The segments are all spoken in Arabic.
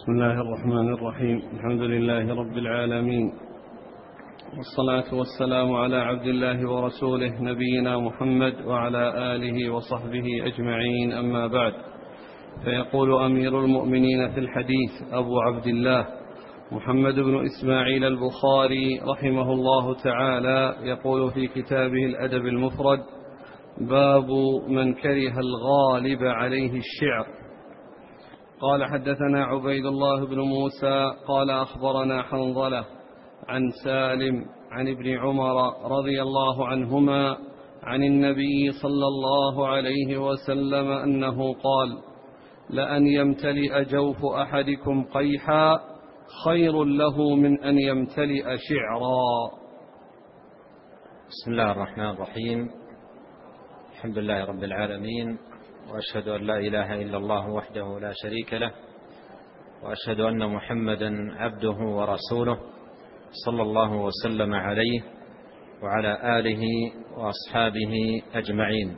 بسم الله الرحمن الرحيم. الحمد لله رب العالمين، والصلاة والسلام على عبد الله ورسوله نبينا محمد وعلى آله وصحبه أجمعين، أما بعد. فيقول أمير المؤمنين في الحديث أبو عبد الله محمد بن إسماعيل البخاري رحمه الله تعالى، يقول في كتابه الأدب المفرد: باب من كره الغالب عليه الشعر. قال: حدثنا عبيد الله بن موسى قال: أخبرنا حنظلة عن سالم عن ابن عمر رضي الله عنهما عن النبي صلى الله عليه وسلم أنه قال: لأن يمتلئ جوف أحدكم قيحا خير له من أن يمتلئ شعرا. بسم الله الرحمن الرحيم. الحمد لله رب العالمين، وأشهد أن لا إله إلا الله وحده لا شريك له، وأشهد أن محمدا عبده ورسوله صلى الله وسلم عليه وعلى آله وأصحابه أجمعين.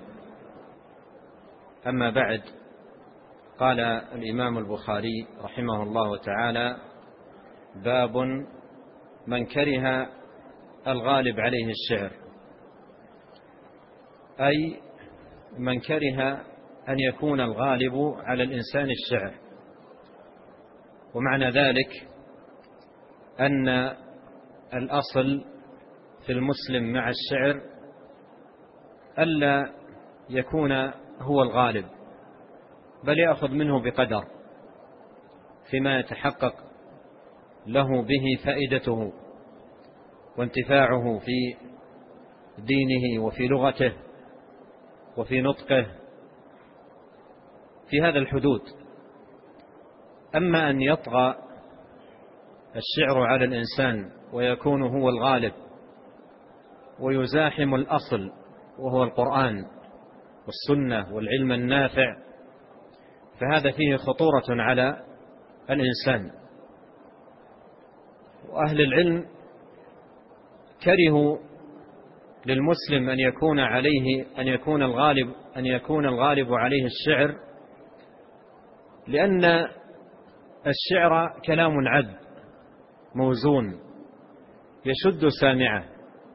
أما بعد، قال الإمام البخاري رحمه الله تعالى: باب من كره الغالب عليه الشعر، أي من كره أن يكون الغالب على الإنسان الشعر. ومعنى ذلك أن الأصل في المسلم مع الشعر ألا يكون هو الغالب، بل يأخذ منه بقدر فيما يتحقق له به فائدته وانتفاعه في دينه وفي لغته وفي نطقه، في هذا الحدود. أما أن يطغى الشعر على الإنسان ويكون هو الغالب ويزاحم الأصل وهو القرآن والسنة والعلم النافع، فهذا فيه خطورة على الإنسان. وأهل العلم كرهوا للمسلم أن يكون الغالب عليه الشعر، لأن الشعر كلام عذب موزون يشد سامعه،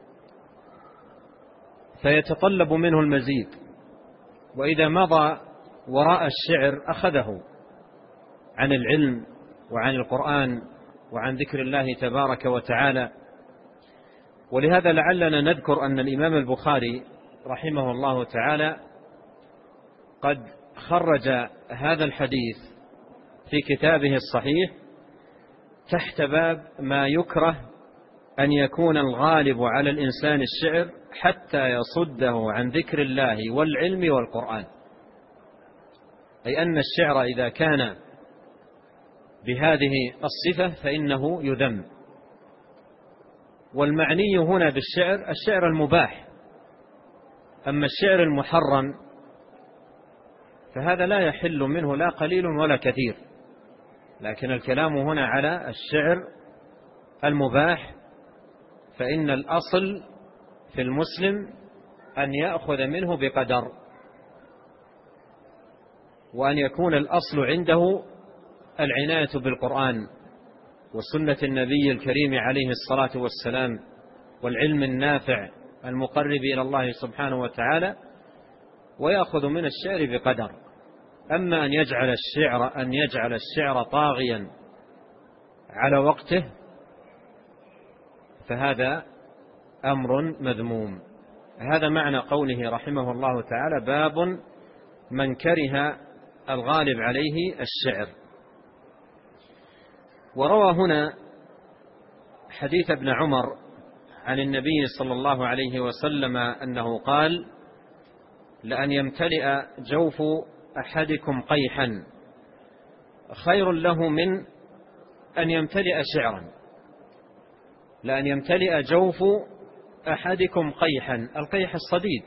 فيتطلب منه المزيد، وإذا مضى وراء الشعر أخذه عن العلم وعن القرآن وعن ذكر الله تبارك وتعالى. ولهذا لعلنا نذكر أن الإمام البخاري رحمه الله تعالى قد خرج هذا الحديث في كتابه الصحيح تحت باب ما يكره أن يكون الغالب على الإنسان الشعر حتى يصده عن ذكر الله والعلم والقرآن، أي أن الشعر إذا كان بهذه الصفة فإنه يذم. والمعني هنا بالشعر الشعر المباح، أما الشعر المحرم فهذا لا يحل منه لا قليل ولا كثير، لكن الكلام هنا على الشعر المباح، فإن الأصل في المسلم أن يأخذ منه بقدر، وأن يكون الأصل عنده العناية بالقرآن وسنة النبي الكريم عليه الصلاة والسلام والعلم النافع المقرب إلى الله سبحانه وتعالى، ويأخذ من الشعر بقدر. أما أن يجعل الشعر طاغيا على وقته فهذا أمر مذموم. هذا معنى قوله رحمه الله تعالى: باب من كره الغالب عليه الشعر. وروى هنا حديث ابن عمر عن النبي صلى الله عليه وسلم أنه قال: لأن يمتلئ جوف أحدكم قيحا خير له من أن يمتلئ شعرا. لأن يمتلئ جوف أحدكم قيحا، القيح الصديد،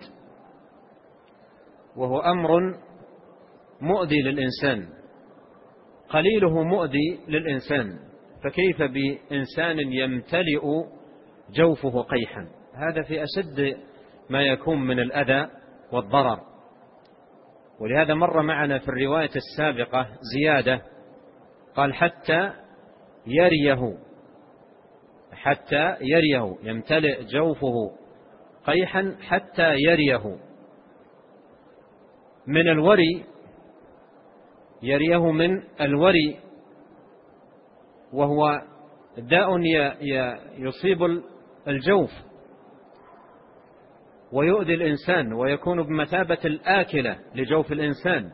وهو أمر مؤذي للإنسان، قليله مؤذي للإنسان، فكيف بإنسان يمتلئ جوفه قيحا؟ هذا في أشد ما يكون من الأذى والضرر. ولهذا مر معنا في الرواية السابقة زيادة قال حتى يريه، حتى يريه، يمتلئ جوفه قيحا حتى يريه. من الوري، يريه من الوري، وهو داء يصيب الجوف ويؤذي الإنسان ويكون بمثابة الآكلة لجوف الإنسان.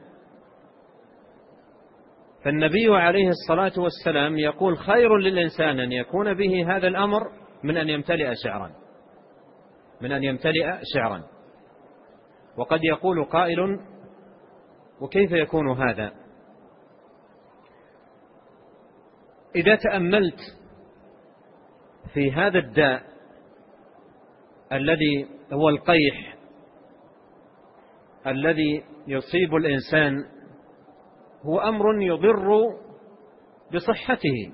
فالنبي عليه الصلاة والسلام يقول خير للإنسان أن يكون به هذا الأمر من أن يمتلئ شعرا، من أن يمتلئ شعرا. وقد يقول قائل: وكيف يكون هذا؟ إذا تأملت في هذا الداء الذي هو القيح الذي يصيب الإنسان، هو أمر يضر بصحته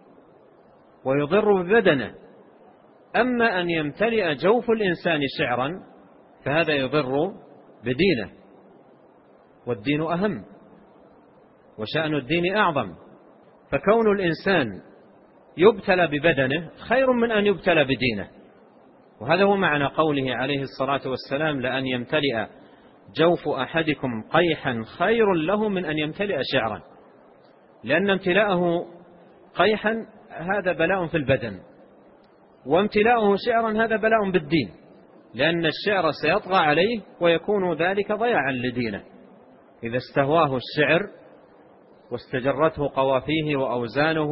ويضر ببدنه. أما أن يمتلئ جوف الإنسان شعرا فهذا يضر بدينه، والدين أهم وشأن الدين أعظم. فكون الإنسان يبتلى ببدنه خير من أن يبتلى بدينه. وهذا هو معنى قوله عليه الصلاة والسلام: لأن يمتلئ جوف أحدكم قيحا خير له من أن يمتلئ شعرا. لأن امتلاءه قيحا هذا بلاء في البدن، وامتلاءه شعرا هذا بلاء بالدين، لأن الشعر سيطغى عليه ويكون ذلك ضياعا لدينه. إذا استهواه الشعر واستجرته قوافيه وأوزانه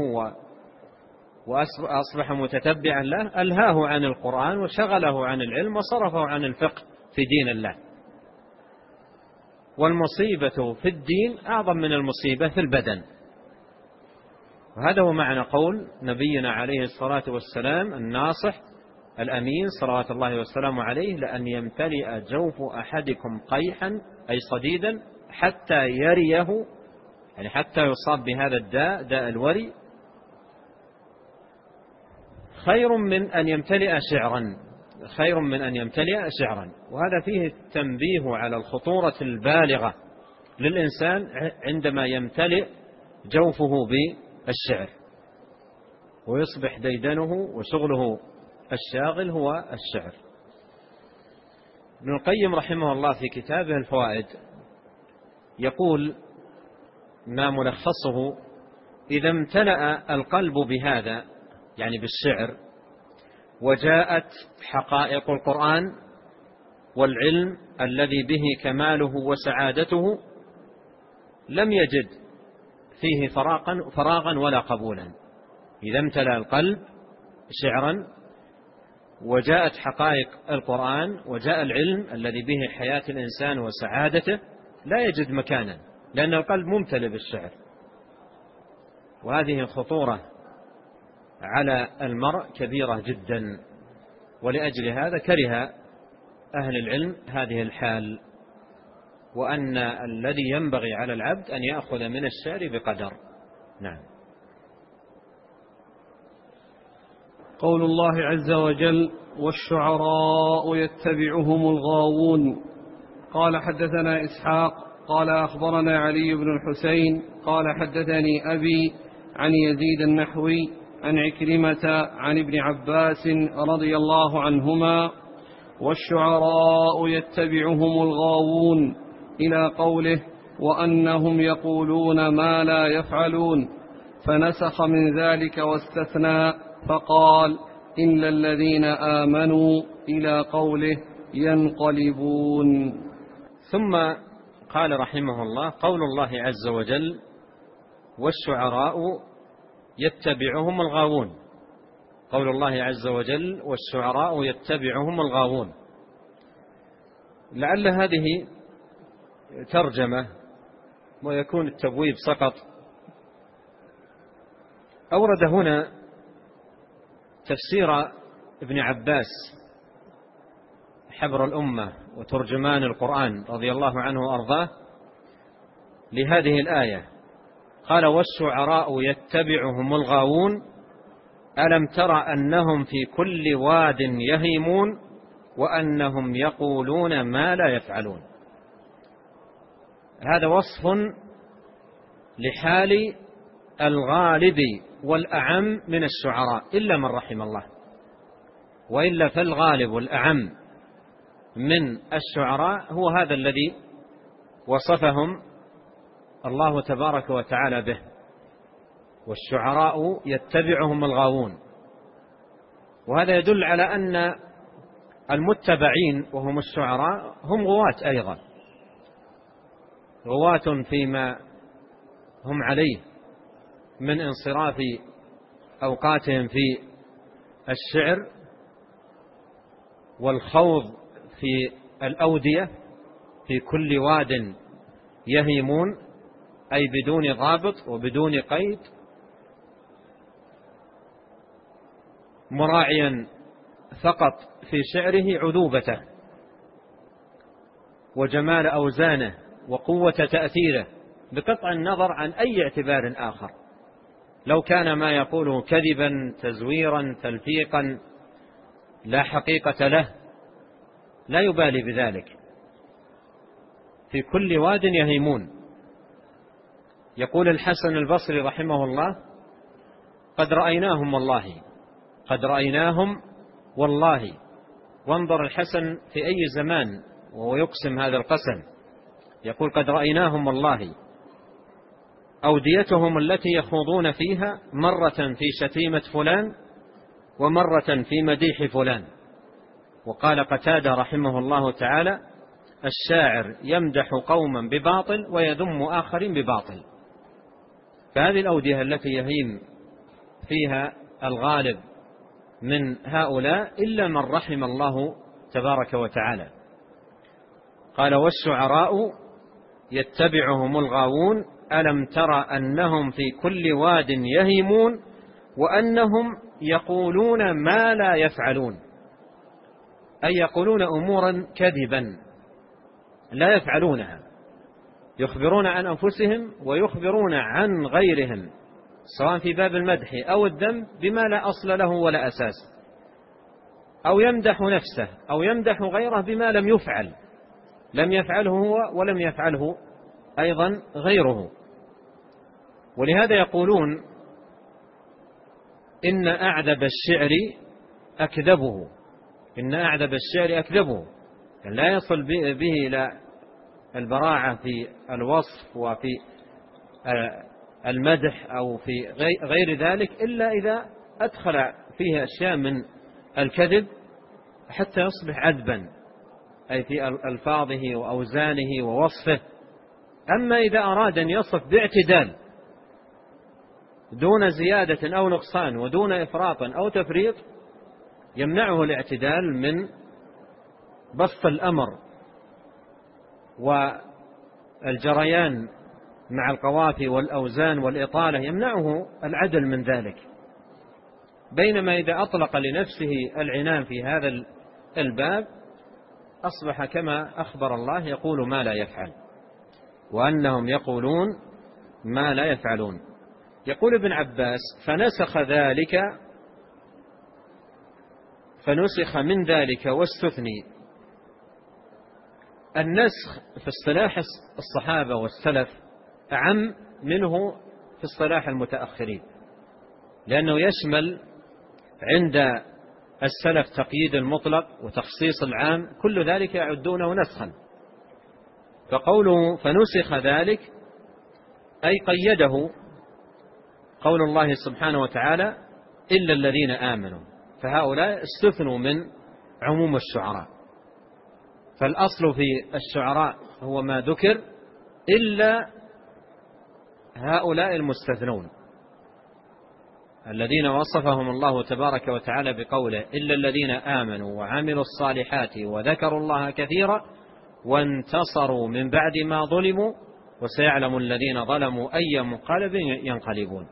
وأصبح متتبعا له، ألهاه عن القرآن وشغله عن العلم وصرفه عن الفقه في دين الله. والمصيبة في الدين أعظم من المصيبة في البدن. وهذا هو معنى قول نبينا عليه الصلاة والسلام الناصح الأمين صلوات الله والسلام عليه: لأن يمتلئ جوف أحدكم قيحا، أي صديدا، حتى يريه، يعني حتى يصاب بهذا الداء، داء الوري، خير من أن يمتلئ شعرا، خير من أن يمتلئ شعرا. وهذا فيه التنبيه على الخطورة البالغة للإنسان عندما يمتلئ جوفه بالشعر ويصبح ديدنه وشغله الشاغل هو الشعر. ابن القيم رحمه الله في كتابه الفوائد يقول ما ملخصه: إذا امتلأ القلب بهذا، يعني بالشعر، وجاءت حقائق القرآن والعلم الذي به كماله وسعادته، لم يجد فيه فراغا ولا قبولا. إذا امتلأ القلب شعرا وجاءت حقائق القرآن وجاء العلم الذي به حياة الإنسان وسعادته، لا يجد مكانا، لأن القلب ممتلئ بالشعر. وهذه الخطورة على المرء كبيرة جدا، ولأجل هذا كره أهل العلم هذه الحال، وأن الذي ينبغي على العبد أن يأخذ من الشعر بقدر. نعم. قول الله عز وجل: والشعراء يتبعهم الغاوون. قال: حدثنا إسحاق قال: أخبرنا علي بن الحسين قال: حدثني أبي عن يزيد النحوي عن عكرمة عن ابن عباس رضي الله عنهما: والشعراء يتبعهم الغاوون، إلى قوله: وأنهم يقولون ما لا يفعلون، فنسخ من ذلك واستثنى فقال: إلا الذين آمنوا، إلى قوله: ينقلبون. ثم قال رحمه الله: قول الله عز وجل: والشعراء يتبعهم الغاوون. قول الله عز وجل: والشعراء يتبعهم الغاوون، لعل هذه ترجمة ويكون التبويب سقط. أورد هنا تفسير ابن عباس حبر الأمة وترجمان القرآن رضي الله عنه وأرضاه لهذه الآية. قال: والشعراء يتبعهم الغاوون، ألم تر أنهم في كل واد يهيمون وأنهم يقولون ما لا يفعلون. هذا وصف لحال الغالب والأعم من الشعراء إلا من رحم الله، وإلا فالغالب والأعم من الشعراء هو هذا الذي وصفهم الله تبارك وتعالى به: والشعراء يتبعهم الغاوون. وهذا يدل على أن المتبعين وهم الشعراء هم غواة أيضا، غواة فيما هم عليه من انصراف أوقاتهم في الشعر والخوض في الأودية في كل واد يهيمون، أي بدون ضابط وبدون قيد، مراعيا فقط في شعره عذوبته وجمال أوزانه وقوة تأثيره، بقطع النظر عن أي اعتبار آخر. لو كان ما يقوله كذبا تزويرا تلفيقا لا حقيقة له لا يبالي بذلك. في كل واد يهيمون. يقول الحسن البصري رحمه الله: قد رأيناهم والله، قد رأيناهم والله. وانظر الحسن في أي زمان وهو يقسم هذا القسم، يقول: قد رأيناهم والله. أوديتهم التي يخوضون فيها مرة في شتيمة فلان ومرة في مديح فلان. وقال قتادة رحمه الله تعالى: الشاعر يمدح قوما بباطل ويذم آخرين بباطل. فهذه الأودية التي يهيم فيها الغالب من هؤلاء إلا من رحم الله تبارك وتعالى. قال: والشعراء يتبعهم الغاوون ألم ترى أنهم في كل واد يهيمون وأنهم يقولون ما لا يفعلون، أي يقولون أمورا كذبا لا يفعلونها، يخبرون عن أنفسهم ويخبرون عن غيرهم سواء في باب المدح أو الذم بما لا أصل له ولا أساس، أو يمدح نفسه أو يمدح غيره بما لم يفعل، لم يفعله هو ولم يفعله أيضا غيره. ولهذا يقولون إن أعذب الشعر أكذبه، إن أعذب الشعر أكذبه، لا يصل به إلى البراعة في الوصف وفي المدح أو في غير ذلك إلا إذا أدخل فيه أشياء من الكذب حتى يصبح عذبا، أي في ألفاظه وأوزانه ووصفه. أما إذا أراد أن يصف باعتدال دون زيادة أو نقصان ودون إفراط أو تفريط، يمنعه الاعتدال من بسط الأمر والجريان مع القوافي والأوزان والإطالة، يمنعه العدل من ذلك. بينما إذا أطلق لنفسه العنان في هذا الباب أصبح كما أخبر الله يقول ما لا يفعل، وأنهم يقولون ما لا يفعلون. يقول ابن عباس: فنسخ من ذلك واستثني. النسخ في اصطلاح الصحابة والسلف أعم منه في اصطلاح المتأخرين، لأنه يشمل عند السلف تقييد المطلق وتخصيص العام، كل ذلك يعدونه نسخا. فقوله فنسخ ذلك أي قيده قول الله سبحانه وتعالى: إلا الذين آمنوا، فهؤلاء استثنوا من عموم الشعراء. فالأصل في الشعراء هو ما ذكر إلا هؤلاء المستثنون الذين وصفهم الله تبارك وتعالى بقوله: إلا الذين آمنوا وعملوا الصالحات وذكروا الله كثيرا وانتصروا من بعد ما ظلموا وسيعلم الذين ظلموا أي منقلب ينقلبون.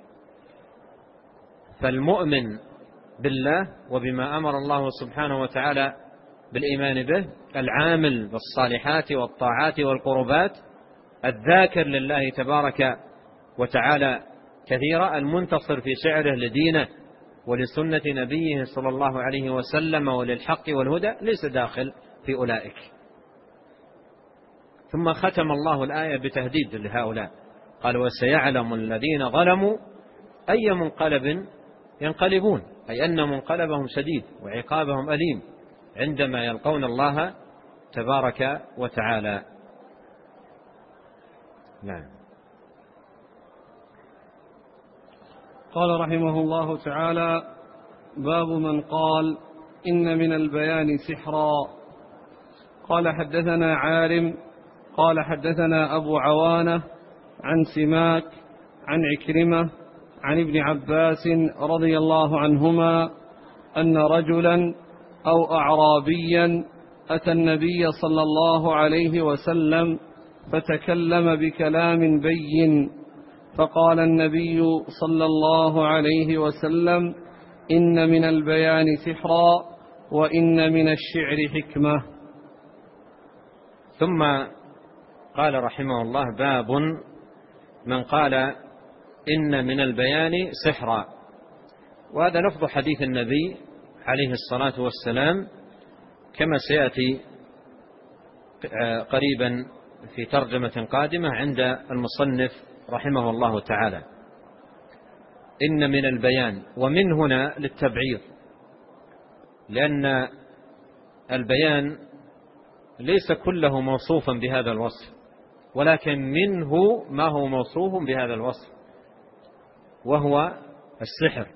فالمؤمن بالله وبما أمر الله سبحانه وتعالى بالإيمان به، العامل بالصالحات والطاعات والقربات، الذاكر لله تبارك وتعالى كثيرا، المنتصر في شعره لدينه ولسنة نبيه صلى الله عليه وسلم وللحق والهدى، ليس داخل في أولئك. ثم ختم الله الآية بتهديد لهؤلاء: قال وسيعلم الذين ظلموا أي منقلب ينقلبون، أي أن منقلبهم شديد وعقابهم أليم عندما يلقون الله تبارك وتعالى. نعم. قال رحمه الله تعالى: باب من قال إن من البيان سحرا. قال حدثنا عارم قال حدثنا أبو عوانة عن سماك عن عكرمة عن ابن عباس رضي الله عنهما أن رجلا أو أعرابيا أتى النبي صلى الله عليه وسلم فتكلم بكلام بين، فقال النبي صلى الله عليه وسلم: إن من البيان سحرا وإن من الشعر حكمة. ثم قال رحمه الله: باب من قال إن من البيان سحرا. وهذا لفظ حديث النبي عليه الصلاة والسلام كما سيأتي قريبا في ترجمة قادمة عند المصنف رحمه الله تعالى. إن من البيان، ومن هنا للتبعير، لأن البيان ليس كله موصوفا بهذا الوصف، ولكن منه ما هو موصوف بهذا الوصف، وهو السحر.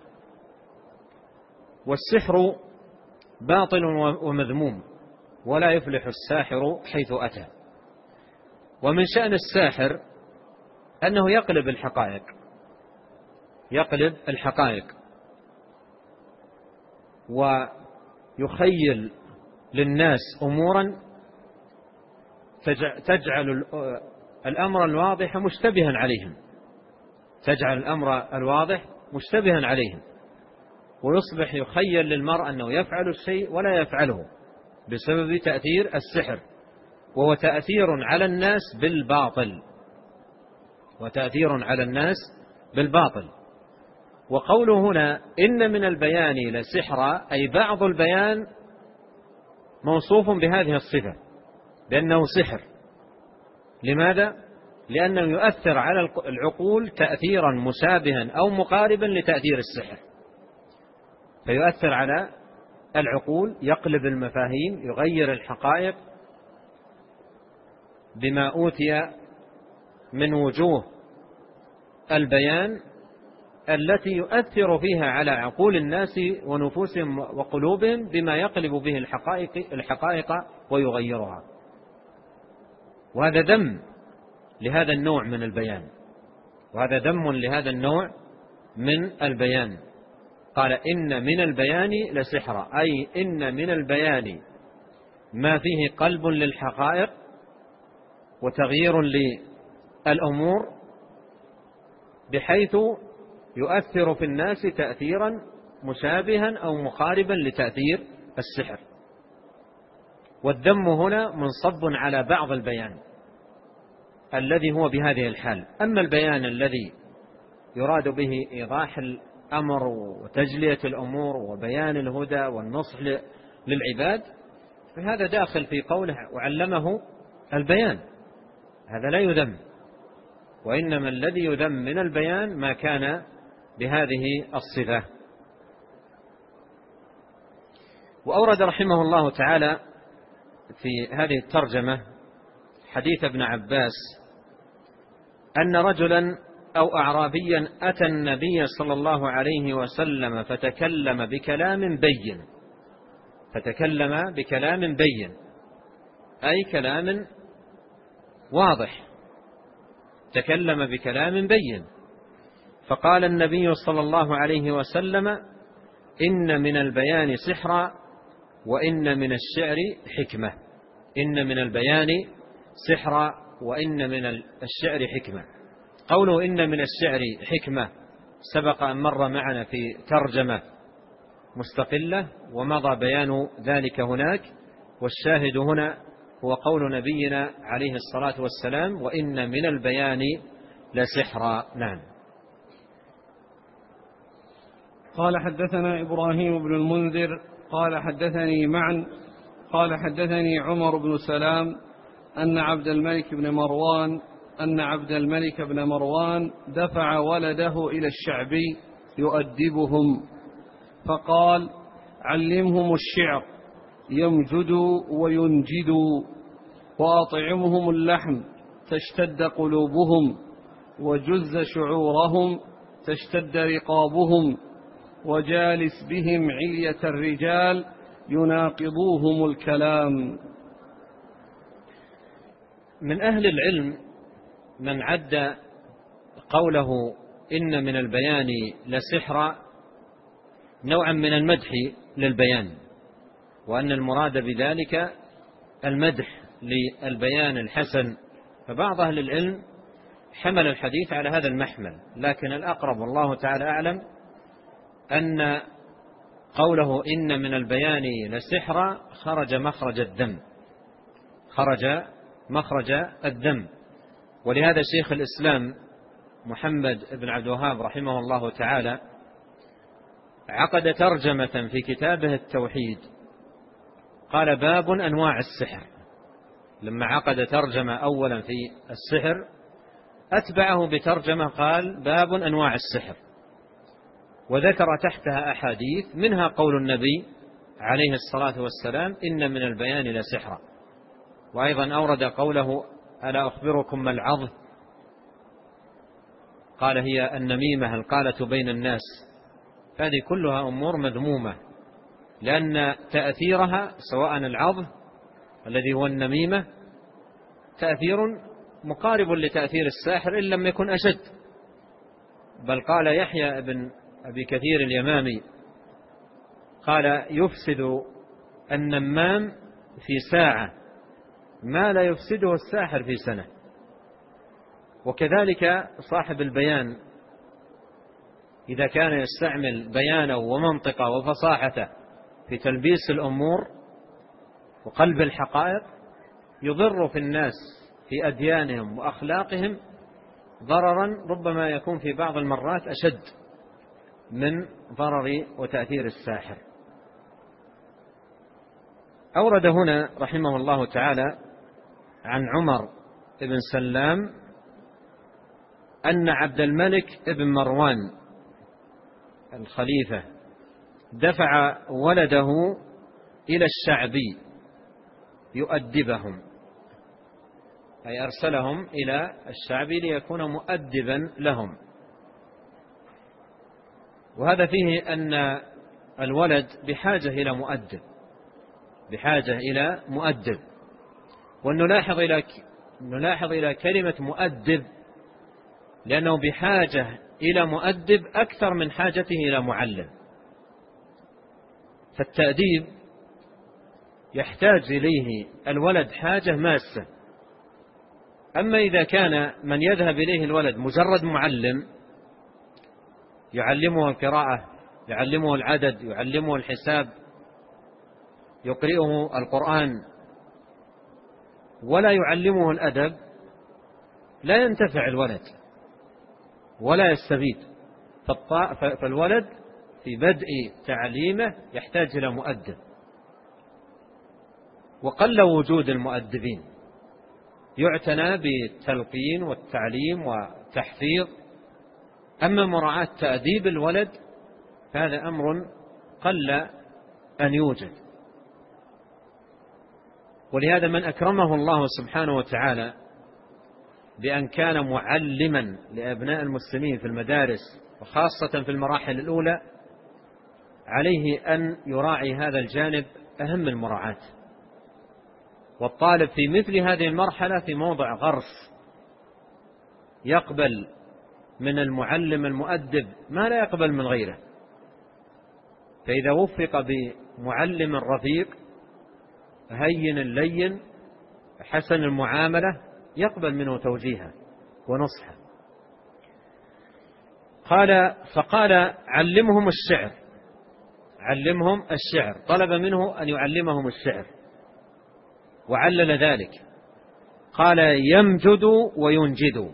والسحر باطل ومذموم، ولا يفلح الساحر حيث أتى. ومن شأن الساحر أنه يقلب الحقائق ويخيل للناس أمورا تجعل الأمر الواضح مشتبها عليهم، ويصبح يخيل للمرء أنه يفعل الشيء ولا يفعله بسبب تأثير السحر، وهو تأثير على الناس بالباطل. وقوله هنا إن من البيان لسحرا، أي بعض البيان موصوف بهذه الصفة بأنه سحر. لماذا؟ لأنه يؤثر على العقول تأثيرا مشابها أو مقاربا لتأثير السحر، فيؤثر على العقول، يقلب المفاهيم، يغير الحقائق بما أوتي من وجوه البيان التي يؤثر فيها على عقول الناس ونفوسهم وقلوبهم بما يقلب به الحقائق ويغيرها. وهذا ذم لهذا النوع من البيان. قال إن من البيان لسحرا، أي إن من البيان ما فيه قلب للحقائق وتغيير للأمور بحيث يؤثر في الناس تأثيرا مشابها أو مقاربا لتأثير السحر. والذم هنا منصب على بعض البيان الذي هو بهذه الحال. أما البيان الذي يراد به إيضاح الأمر وتجلية الأمور وبيان الهدى والنصح للعباد، فهذا داخل في قوله وعلمه البيان، هذا لا يذم. وإنما الذي يذم من البيان ما كان بهذه الصفة. وأورد رحمه الله تعالى في هذه الترجمة حديث ابن عباس أن رجلا أو أعرابيا أتى النبي صلى الله عليه وسلم فتكلم بكلام بين، أي كلام واضح، تكلم بكلام بين. فقال النبي صلى الله عليه وسلم: إن من البيان سحرا وإن من الشعر حكمة. إن من البيان سحرا وإن من الشعر حكمة. قوله إن من الشعر حكمة سبق أن مر معنا في ترجمة مستقلة ومضى بيان ذلك هناك، والشاهد هنا هو قول نبينا عليه الصلاة والسلام: وإن من البيان لسحرا. نعم. قال حدثنا إبراهيم بن المنذر قال حدثني معا قال حدثني عمر بن سلام أن عبد الملك بن مروان أن عبد الملك بن مروان دفع ولده إلى الشعبي يؤدبهم، فقال: علمهم الشعر يمجدوا وينجدوا، وأطعمهم اللحم تشتد قلوبهم، وجز شعورهم تشتد رقابهم، وجالس بهم علية الرجال يناقضوهم الكلام. من أهل العلم من عد قوله إن من البيان لسحرا نوعا من المدح للبيان، وأن المراد بذلك المدح للبيان الحسن، فبعض أهل العلم حمل الحديث على هذا المحمل، لكن الأقرب والله تعالى أعلم أن قوله إن من البيان لسحرا خرج مخرج الدم. ولهذا شيخ الإسلام محمد بن عبد الوهاب رحمه الله تعالى عقد ترجمة في كتابه التوحيد، قال: باب أنواع السحر. لما عقد ترجمة أولا في السحر أتبعه بترجمة قال: باب أنواع السحر، وذكر تحتها أحاديث منها قول النبي عليه الصلاة والسلام: إن من البيان لسحرا. وأيضا أورد قوله: ألا أخبركم ما العظ؟ قال: هي النميمة القالة بين الناس. هذه كلها أمور مذمومة، لأن تأثيرها سواء العظ الذي هو النميمة تأثير مقارب لتأثير الساحر إن لم يكن أشد. بل قال يحيى بن أبي كثير اليمامي قال: يفسد النمام في ساعة ما لا يفسده الساحر في سنة. وكذلك صاحب البيان إذا كان يستعمل بيانه ومنطقه وفصاحته في تلبيس الأمور وقلب الحقائق يضر في الناس في أديانهم وأخلاقهم ضررا ربما يكون في بعض المرات أشد من ضرر وتأثير الساحر. أورد هنا رحمه الله تعالى عن عمر بن سلام أن عبد الملك بن مروان الخليفة دفع ولده إلى الشعبي يؤدبهم، أي أرسلهم إلى الشعبي ليكون مؤدبا لهم. وهذا فيه أن الولد بحاجة إلى مؤدب، ونلاحظ إلى كلمة مؤدب، لأنه بحاجة إلى مؤدب أكثر من حاجته إلى معلم. فالتأديب يحتاج إليه الولد حاجة ماسة. أما إذا كان من يذهب إليه الولد مجرد معلم يعلمه القراءة، يعلمه العدد، يعلمه الحساب، يقرئه القرآن، ولا يعلمه الأدب، لا ينتفع الولد ولا يستفيد. فالولد في بدء تعليمه يحتاج إلى مؤدب، وقل وجود المؤدبين، يعتنى بالتلقين والتعليم والتحفيظ. أما مراعاة تأديب الولد فهذا أمر قل أن يوجد. ولهذا من أكرمه الله سبحانه وتعالى بأن كان معلما لأبناء المسلمين في المدارس وخاصة في المراحل الأولى عليه أن يراعي هذا الجانب أهم المراعاة. والطالب في مثل هذه المرحلة في موضع غرس، يقبل من المعلم المؤدب ما لا يقبل من غيره. فإذا وفق بمعلم رفيق هين لين حسن المعاملة يقبل منه توجيها ونصحا. فقال علمهم الشعر، طلب منه أن يعلمهم الشعر، وعلل ذلك قال: يمجد وينجد.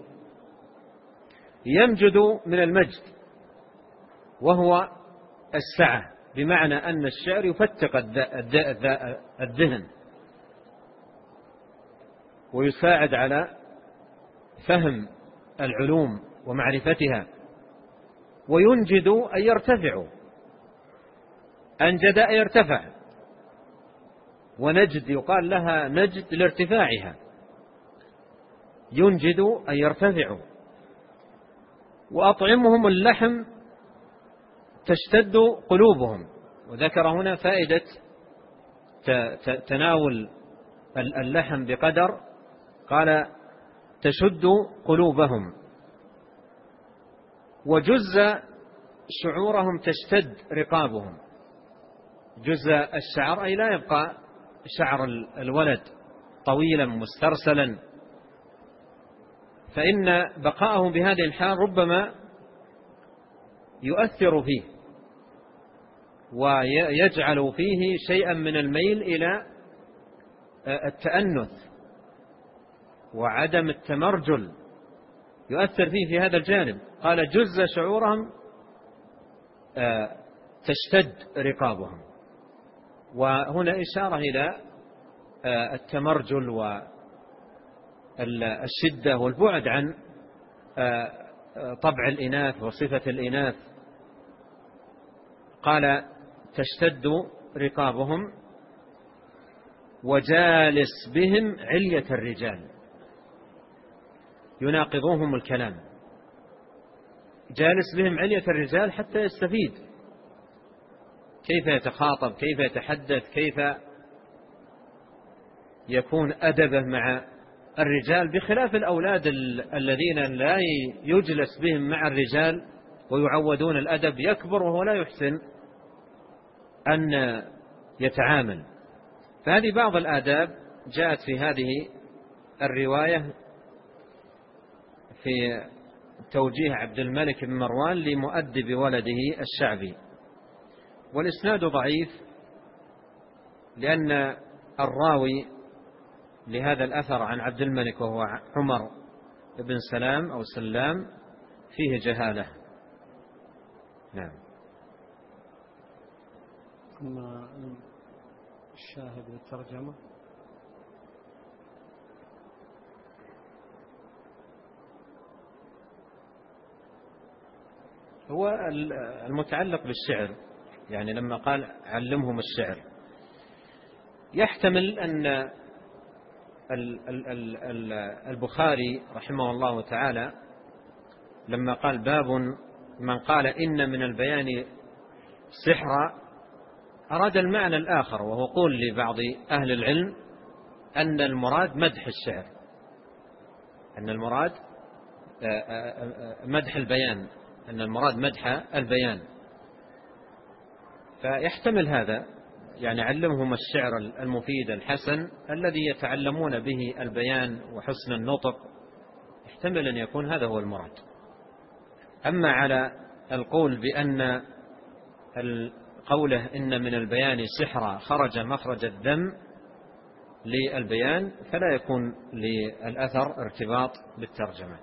يمجد من المجد، وهو السعة، بمعنى أن الشعر يفتق الذهن ويساعد على فهم العلوم ومعرفتها، وينجد أن يرتفعوا. أنجد أن يرتفع، ونجد يقال لها نجد لارتفاعها، ينجد أن يرتفعوا. وأطعمهم اللحم تشتد قلوبهم. وذكر هنا فائدة تناول اللحم بقدر، قال تشد قلوبهم. وجز شعورهم تشتد رقابهم. جز الشعر أي لا يبقى شعر الولد طويلا مسترسلا، فإن بقاءه بهذه الحال ربما يؤثر فيه ويجعل فيه شيئا من الميل إلى التأنث وعدم التمرجل، يؤثر فيه في هذا الجانب. قال جز شعورهم تشتد رقابهم. وهنا إشارة إلى التمرجل والشدة والبعد عن طبع الإناث وصفة الإناث. قال تشتد رقابهم وجالس بهم علية الرجال، يناقضوهم الكلام. جالس بهم علية الرجال حتى يستفيد كيف يتخاطب، كيف يتحدث، كيف يكون أدبه مع الرجال، بخلاف الأولاد الذين لا يجلس بهم مع الرجال ويعودون الأدب، يكبر وهو لا يحسن أن يتعامل. فهذه بعض الآداب جاءت في هذه الرواية في توجيه عبد الملك بن مروان لمؤدب ولده الشعبي. والإسناد ضعيف لأن الراوي لهذا الأثر عن عبد الملك وهو عمر بن سلام أو سلام فيه جهالة. نعم. أما الشاهد للترجمة هو المتعلق بالشعر، يعني لما قال علمهم الشعر، يحتمل أن البخاري رحمه الله تعالى لما قال باب من قال إن من البيان سحرا أراد المعنى الآخر، وهو قول لبعض أهل العلم أن المراد مدح الشعر، أن المراد مدح البيان، أن المراد مدح البيان. فيحتمل هذا، يعني علمهم الشعر المفيد الحسن الذي يتعلمون به البيان وحسن النطق، يحتمل أن يكون هذا هو المراد. أما على القول بأن قوله إن من البيان سحرا خرج مخرج الذم للبيان، فلا يكون للأثر ارتباط بالترجمة.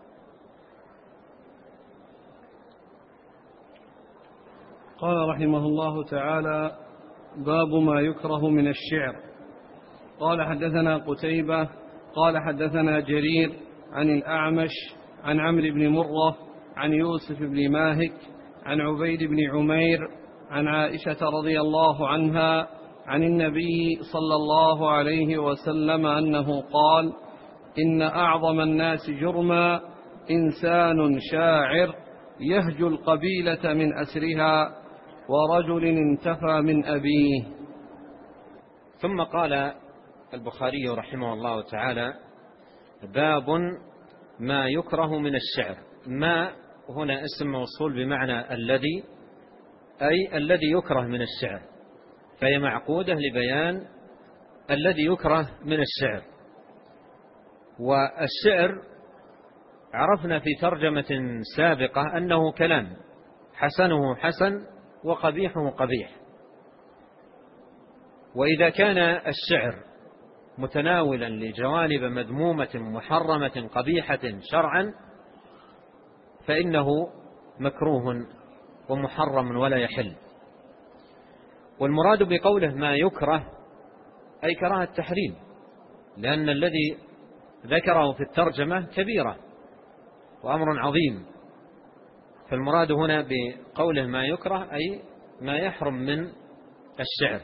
قال رحمه الله تعالى: باب ما يكره من الشعر. قال حدثنا قتيبة قال حدثنا جرير عن الأعمش عن عمرو بن مرة عن يوسف بن ماهك عن عبيد بن عمير عن عائشة رضي الله عنها عن النبي صلى الله عليه وسلم أنه قال: إن أعظم الناس جرما إنسان شاعر يهجو القبيلة من أسرها ورجل انتفى من أبيه. ثم قال البخاري رحمه الله تعالى: باب ما يكره من الشعر. ما هنا اسم موصول بمعنى الذي، أي الذي يكره من الشعر، فهي معقودة لبيان الذي يكره من الشعر. والشعر عرفنا في ترجمة سابقة أنه كلام حسنه حسن وقبيحه قبيح. وإذا كان الشعر متناولا لجوانب مذمومة محرمة قبيحة شرعا فإنه مكروه ومحرم ولا يحل. والمراد بقوله ما يكره أي كراهة التحريم، لأن الذي ذكره في الترجمة كبيرة وأمر عظيم. فالمراد هنا بقوله ما يكره أي ما يحرم من الشعر.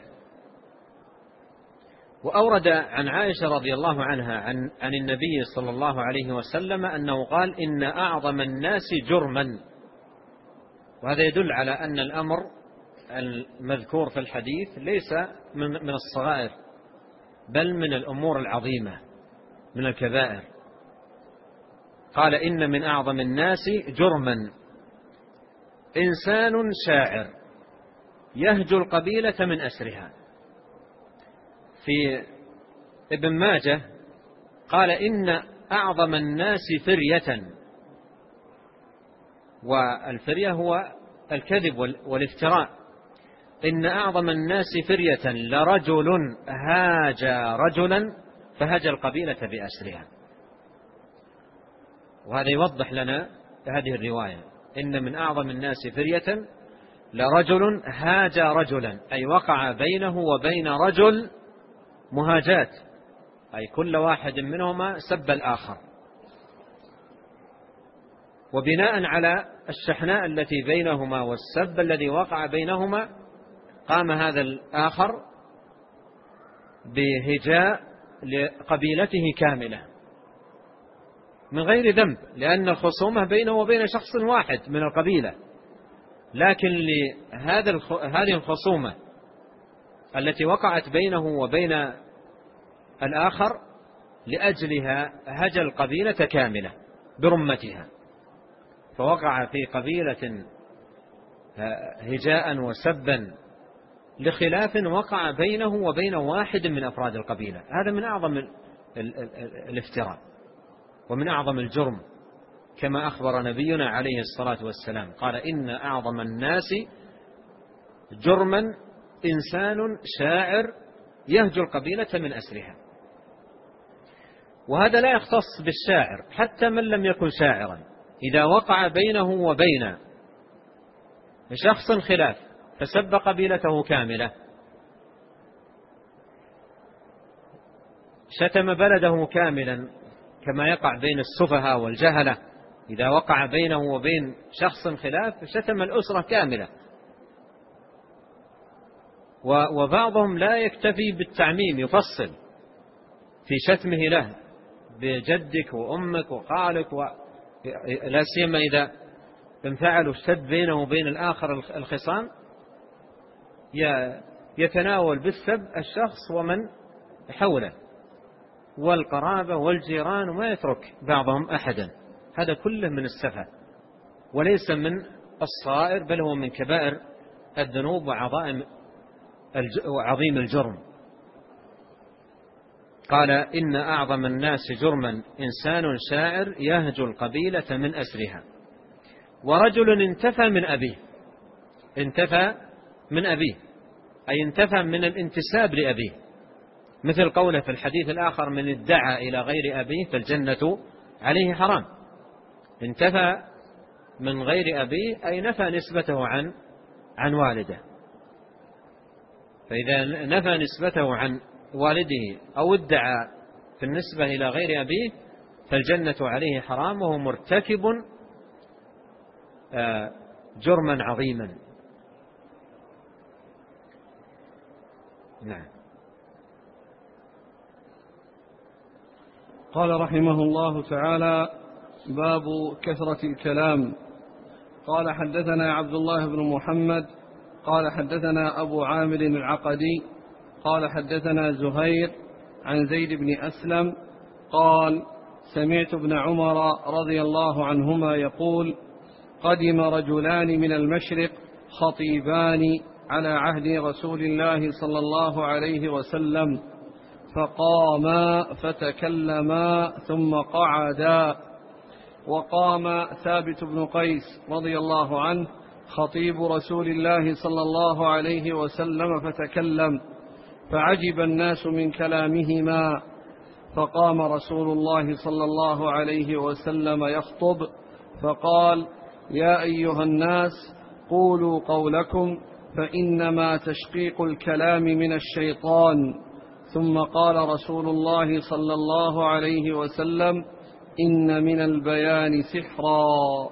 وأورد عن عائشة رضي الله عنها عن النبي صلى الله عليه وسلم أنه قال إن أعظم الناس جرما. وهذا يدل على أن الأمر المذكور في الحديث ليس من الصغائر، بل من الأمور العظيمة، من الكبائر. قال إن من أعظم الناس جرما إنسان شاعر يهجو القبيلة من أسرها. في ابن ماجه قال إن أعظم الناس فرية، والفرية هو الكذب والافتراء. إن أعظم الناس فرية لرجل هاجى رجلا فهجى القبيلة بأسرها. وهذا يوضح لنا هذه الرواية، إن من أعظم الناس فرية لرجل هاجى رجلا، أي وقع بينه وبين رجل مهاجات، أي كل واحد منهما سب الآخر. وبناء على الشحناء التي بينهما والسب الذي وقع بينهما قام هذا الآخر بهجاء لقبيلته كاملة من غير ذنب، لأن الخصومة بينه وبين شخص واحد من القبيلة، لكن هذه الخصومة التي وقعت بينه وبين الآخر لأجلها هجى القبيلة كاملة برمتها، فوقع في قبيلة هجاء وسبا لخلاف وقع بينه وبين واحد من أفراد القبيلة. هذا من أعظم الافتراء ومن أعظم الجرم، كما أخبر نبينا عليه الصلاة والسلام قال إن أعظم الناس جرما إنسان شاعر يهجو القبيلة من أسرها. وهذا لا يختص بالشاعر، حتى من لم يكن شاعرا إذا وقع بينه وبين شخص خلاف فسب قبيلته كاملة، شتم بلده كاملا، كما يقع بين السفهاء والجهلة، إذا وقع بينه وبين شخص خلاف شتم الأسرة كاملة. وبعضهم لا يكتفي بالتعميم، يفصل في شتمه له بجدك وأمك وخالك، لا سيما إذا انفعلوا اشتد بينه وبين الآخر الخصام، يتناول بالسب الشخص ومن حوله والقرابة والجيران، وما يترك بعضهم أحدا. هذا كله من السفه وليس من الصائر، بل هو من كبائر الذنوب وعظيم الجرم. قال إن أعظم الناس جرما إنسان شاعر يهجو القبيلة من أسرها. ورجل انتفى من أبيه، انتفى من أبيه أي انتفى من الانتساب لأبيه، مثل قوله في الحديث الآخر من ادعى إلى غير أبيه فالجنة عليه حرام. انتفى من غير أبيه أي نفى نسبته عن والده. فإذا نفى نسبته عن والده أو ادعى في النسبة إلى غير أبيه فالجنة عليه حرام، وهو مرتكب جرما عظيما. نعم. قال رحمه الله تعالى: باب كثرة الكلام. قال حدثنا عبد الله بن محمد قال حدثنا أبو عامر العقدي قال حدثنا زهير عن زيد بن أسلم قال: سمعت ابن عمر رضي الله عنهما يقول: قدم رجلان من المشرق خطيبان على عهد رسول الله صلى الله عليه وسلم، فقاما فتكلما ثم قعدا. وقام ثابت بن قيس رضي الله عنه خطيب رسول الله صلى الله عليه وسلم فتكلم، فعجب الناس من كلامهما، فقام رسول الله صلى الله عليه وسلم يخطب فقال: يا أيها الناس قولوا قولكم فإنما تشقيق الكلام من الشيطان. ثم قال رسول الله صلى الله عليه وسلم: إن من البيان سحرا.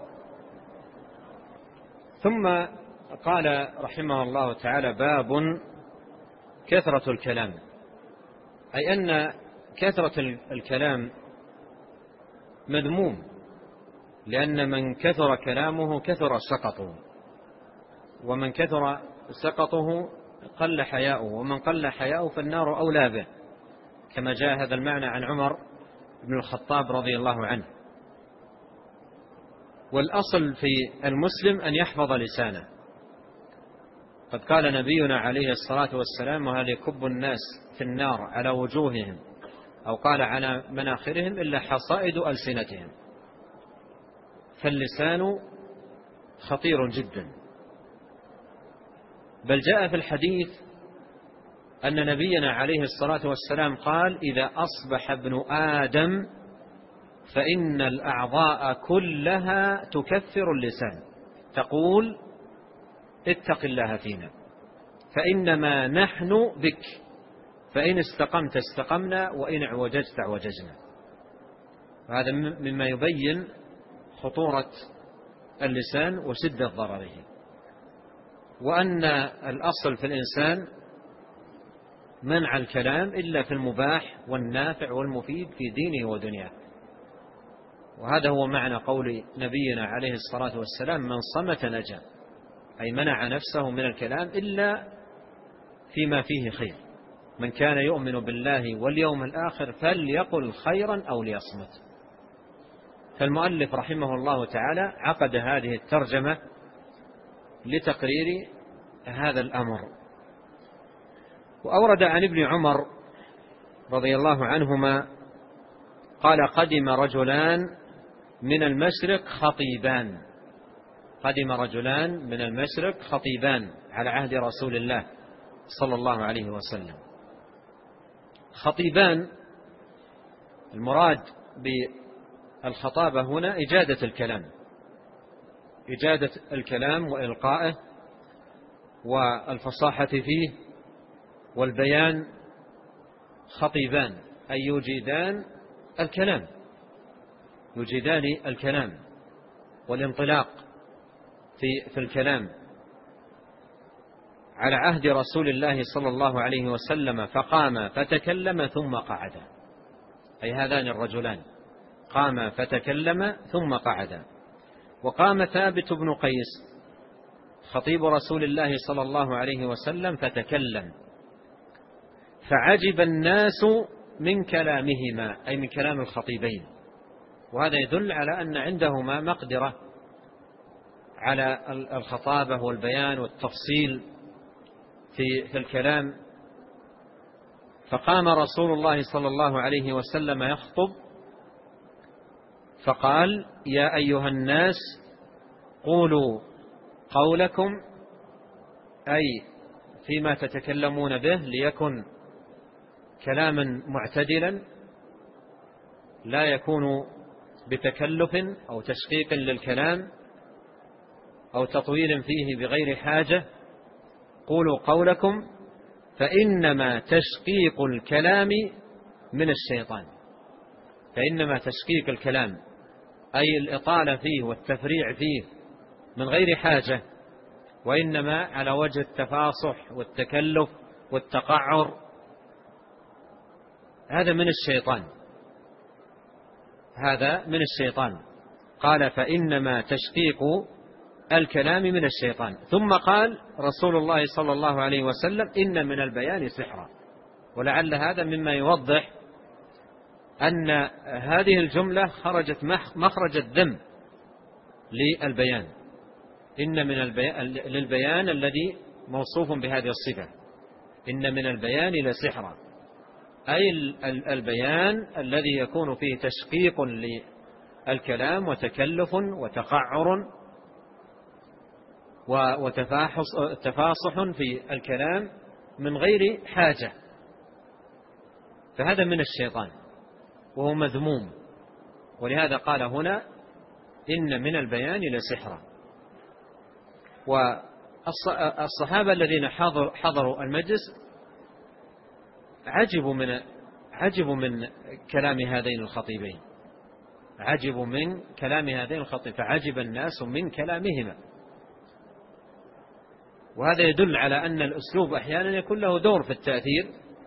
ثم قال رحمه الله تعالى: باب كثرة الكلام، أي أن كثرة الكلام مذموم، لأن من كثر كلامه كثر سقطه، ومن كثر سقطه قل حياؤه، ومن قل حياؤه فالنار أولى به، كما جاء هذا المعنى عن عمر بن الخطاب رضي الله عنه. والأصل في المسلم أن يحفظ لسانه. قد قال نبينا عليه الصلاة والسلام: وهل يكب الناس في النار على وجوههم، أو قال على مناخرهم، إلا حصائد ألسنتهم. فاللسان خطير جدا. بل جاء في الحديث أن نبينا عليه الصلاة والسلام قال: إذا أصبح ابن آدم فإن الأعضاء كلها تكفر اللسان، تقول: اتق الله فينا فإنما نحن بك، فإن استقمت استقمنا، وإن اعوججت اعوججنا. وهذا مما يبين خطورة اللسان وشدة ضرره، وأن الأصل في الإنسان منع الكلام إلا في المباح والنافع والمفيد في دينه ودنياه. وهذا هو معنى قول نبينا عليه الصلاة والسلام: من صمت نجا، أي منع نفسه من الكلام إلا فيما فيه خير. من كان يؤمن بالله واليوم الآخر فليقل خيرا أو ليصمت. فالمؤلف رحمه الله تعالى عقد هذه الترجمة لتقرير هذا الأمر. وأورد عن ابن عمر رضي الله عنهما قال: قدم رجلان من المشرق خطيبان. قدم رجلان من المشرق خطيبان على عهد رسول الله صلى الله عليه وسلم. خطيبان، المراد بالخطابة هنا إجادة الكلام، إجادة الكلام وإلقائه والفصاحة فيه والبيان. خطيبان أي يجيدان الكلام، يجيدان الكلام والانطلاق في الكلام على عهد رسول الله صلى الله عليه وسلم. فقام فتكلم ثم قعد، أي هذان الرجلان قام فتكلم ثم قعد. وقام ثابت بن قيس خطيب رسول الله صلى الله عليه وسلم فتكلم، فعجب الناس من كلامهما، أي من كلام الخطيبين. وهذا يدل على أن عندهما مقدرة على الخطابة والبيان والتفصيل في الكلام. فقام رسول الله صلى الله عليه وسلم يخطب فقال: يا أيها الناس قولوا قولكم، أي فيما تتكلمون به، ليكن كلاما معتدلا لا يكون بتكلف أو تشقيق للكلام أو تطويل فيه بغير حاجة. قولوا قولكم، فإنما تشقيق الكلام من الشيطان. فإنما تشقيق الكلام أي الإطالة فيه والتفريع فيه من غير حاجة، وإنما على وجه التفاصح والتكلف والتقعر، هذا من الشيطان، هذا من الشيطان. قال: فإنما تشقيق الكلام من الشيطان. ثم قال رسول الله صلى الله عليه وسلم: إن من البيان سحرا. ولعل هذا مما يوضح أن هذه الجملة خرجت مخرج الذم للبيان. إن من البيان للبيان الذي موصوف بهذه الصفة، إن من البيان لسحرا، أي البيان الذي يكون فيه تشقيق للكلام وتكلف وتقعر وتفاصح في الكلام من غير حاجة. فهذا من الشيطان وهو مذموم. ولهذا قال هنا: إن من البيان لسحرا. والصحابة الذين حضروا المجلس عجبوا من كلام هذين الخطيبين، عجبوا من كلام هذين الخطيب، فعجب الناس من كلامهما. وهذا يدل على أن الأسلوب أحيانا يكون له دور في التأثير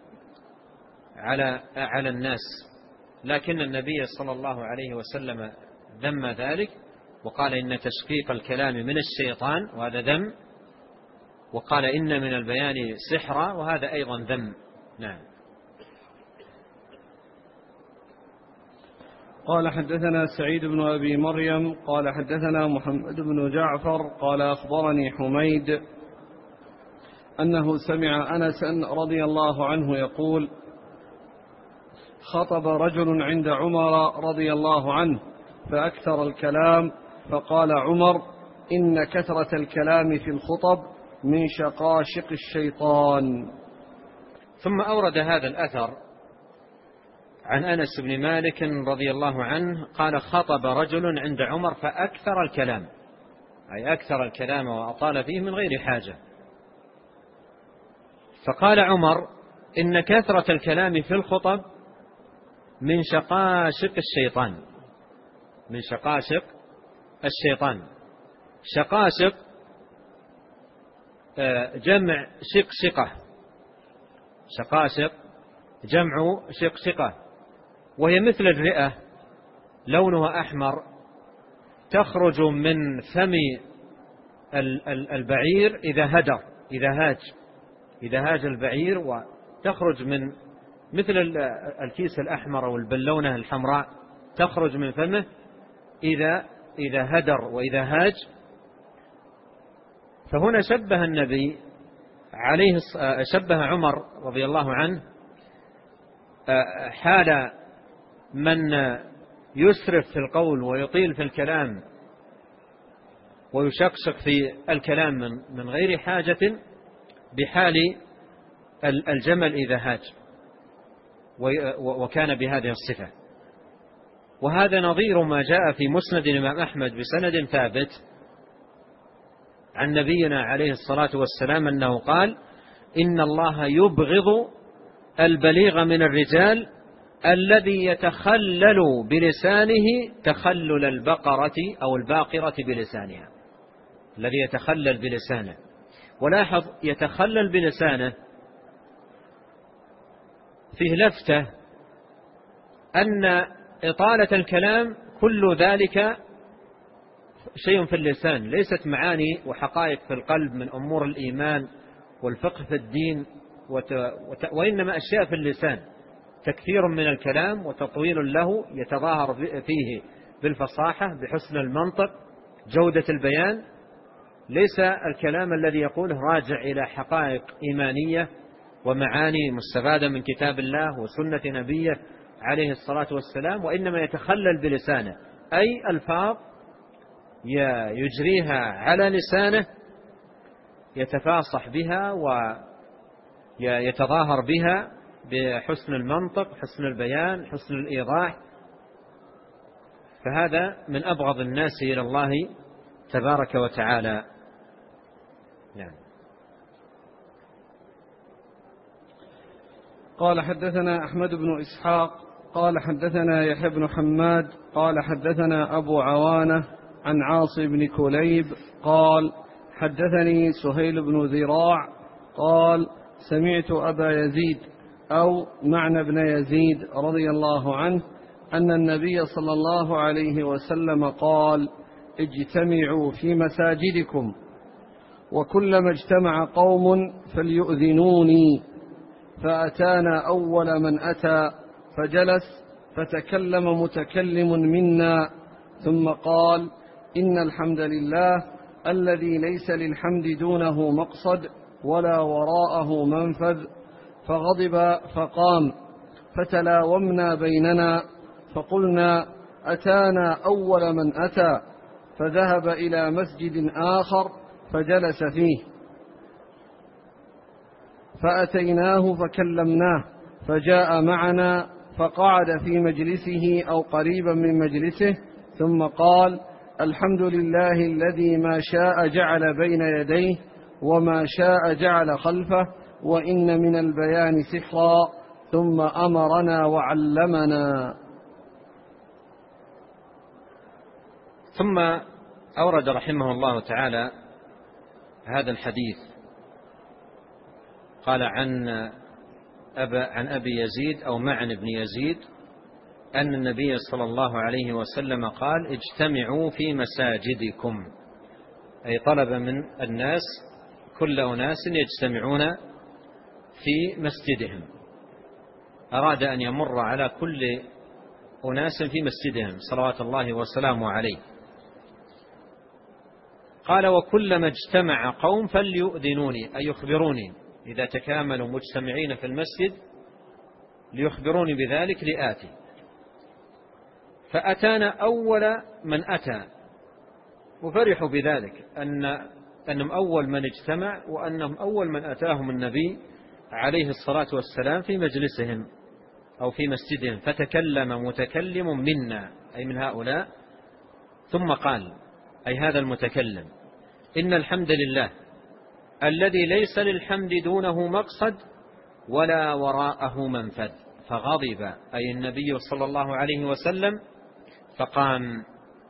على الناس، لكن النبي صلى الله عليه وسلم ذم ذلك وقال إن تشقيق الكلام من الشيطان، وهذا ذم، وقال إن من البيان سحرا، وهذا أيضا ذم. نعم. قال حدثنا سعيد بن أبي مريم قال حدثنا محمد بن جعفر قال أخبرني حميد أنه سمع أنسا رضي الله عنه يقول: خطب رجل عند عمر رضي الله عنه فأكثر الكلام، فقال عمر: إن كثرة الكلام في الخطب من شقاشق الشيطان. ثم أورد هذا الأثر عن أنس بن مالك رضي الله عنه قال: خطب رجل عند عمر فأكثر الكلام، أي أكثر الكلام وأطال فيه من غير حاجة. فقال عمر: إن كثرة الكلام في الخطب من شقاشق الشيطان. من شقاشق الشيطان. شقاشق جمع شقشقة. شقاشق جمع شقشقة، وهي مثل الرئة، لونها أحمر، تخرج من فم البعير إذا هاج البعير، وتخرج من مثل الكيس الأحمر أو البلونة الحمراء، تخرج من فمه إذا هدر وإذا هاج. فهنا شبه النبي شبه عمر رضي الله عنه حال من يسرف في القول ويطيل في الكلام ويشقشق في الكلام من غير حاجة بحال الجمل إذا هاج، وكان بهذه الصفة. وهذا نظير ما جاء في مسند الإمام أحمد بسند ثابت عن نبينا عليه الصلاة والسلام أنه قال: إن الله يبغض البليغ من الرجال الذي يتخلل بلسانه تخلل البقرة أو الباقرة بلسانها، الذي يتخلل بلسانه. ولاحظ يتخلل بلسانه فيه لفتة أن إطالة الكلام كل ذلك شيء في اللسان، ليست معاني وحقائق في القلب من أمور الإيمان والفقه في الدين، وإنما أشياء في اللسان، تكثير من الكلام وتطويل له يتظاهر فيه بالفصاحة بحسن المنطق جودة البيان. ليس الكلام الذي يقوله راجع إلى حقائق إيمانية ومعاني مستفادة من كتاب الله وسنة نبيه عليه الصلاة والسلام، وإنما يتخلل بلسانه، أي ألفاظ يجريها على لسانه يتفاصح بها ويتظاهر بها بحسن المنطق، حسن البيان، حسن الإيضاح. فهذا من أبغض الناس إلى الله تبارك وتعالى. نعم. قال حدثنا أحمد بن إسحاق قال حدثنا يحيى بن حماد قال حدثنا أبو عوانة عن عاصم بن كليب قال حدثني سهيل بن ذراع قال سمعت أبا يزيد أو معنى بن يزيد رضي الله عنه أن النبي صلى الله عليه وسلم قال: اجتمعوا في مساجدكم، وكلما اجتمع قوم فليؤذنوني. فأتانا أول من أتى فجلس، فتكلم متكلم منا ثم قال: إن الحمد لله الذي ليس للحمد دونه مقصد ولا وراءه منفذ. فغضب فقام، فتلاومنا بيننا، فقلنا: أتانا أول من أتى. فذهب إلى مسجد آخر فجلس فيه، فأتيناه فكلمناه، فجاء معنا فقعد في مجلسه أو قريبا من مجلسه، ثم قال: الحمد لله الذي ما شاء جعل بين يديه وما شاء جعل خلفه، وإن من البيان سحرا. ثم أمرنا وعلمنا. ثم أورد رحمه الله تعالى هذا الحديث، قال عن أبي يزيد أو معن بن يزيد أن النبي صلى الله عليه وسلم قال: اجتمعوا في مساجدكم، أي طلب من الناس كل أناس يجتمعون في مسجدهم، أراد أن يمر على كل أناس في مسجدهم صلوات الله وسلامه عليه. قال: وكلما اجتمع قوم فليؤذنوني، أي يخبروني إذا تكاملوا مجتمعين في المسجد ليخبروني بذلك لآتي. فأتانا أول من أتى، وفرحوا بذلك أنهم أول من اجتمع، وأنهم أول من أتاهم النبي عليه الصلاة والسلام في مجلسهم أو في مسجدهم. فتكلم متكلم منا، أي من هؤلاء، ثم قال، أي هذا المتكلم: إن الحمد لله الذي ليس للحمد دونه مقصد ولا وراءه منفذ. فغضب، أي النبي صلى الله عليه وسلم، فقام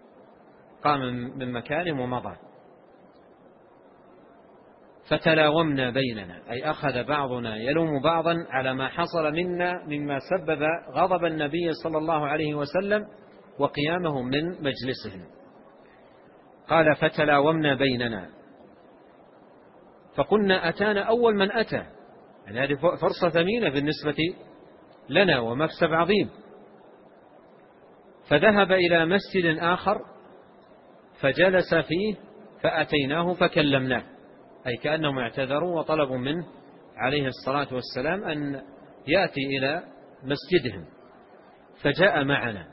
من مكانه ومضى. فتلاومنا بيننا، أي أخذ بعضنا يلوم بعضا على ما حصل منا مما سبب غضب النبي صلى الله عليه وسلم وقيامه من مجلسهم. قال: فتلاومنا بيننا فقلنا أتانا أول من أتى، يعني هذه فرصة ثمينة بالنسبة لنا ومكسب عظيم. فذهب إلى مسجد آخر فجلس فيه، فأتيناه فكلمناه، أي كأنهم اعتذروا وطلبوا منه عليه الصلاة والسلام أن يأتي إلى مسجدهم. فجاء معنا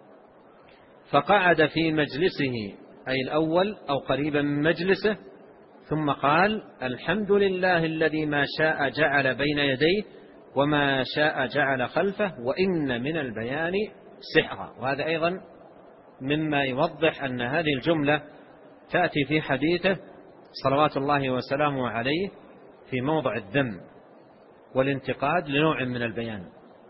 فقعد في مجلسه، أي الأول أو قريبا من مجلسه، ثم قال: الحمد لله الذي ما شاء جعل بين يديه وما شاء جعل خلفه، وإن من البيان سحرا. وهذا أيضا مما يوضح أن هذه الجملة تأتي في حديثه صلوات الله وسلامه عليه في موضع الذم والانتقاد لنوع من البيان.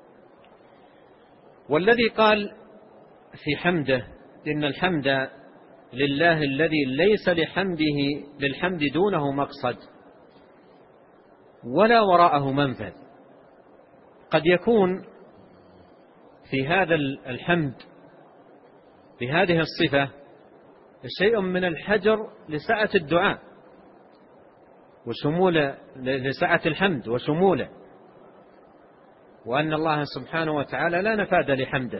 والذي قال في حمده: إن الحمد لله الذي ليس للحمد دونه مقصد ولا وراءه منفذ، قد يكون في هذا الحمد بهذه الصفة شيء من الحجر لسعة الدعاء وشمول لسعة الحمد وشموله، وأن الله سبحانه وتعالى لا نفاد لحمده،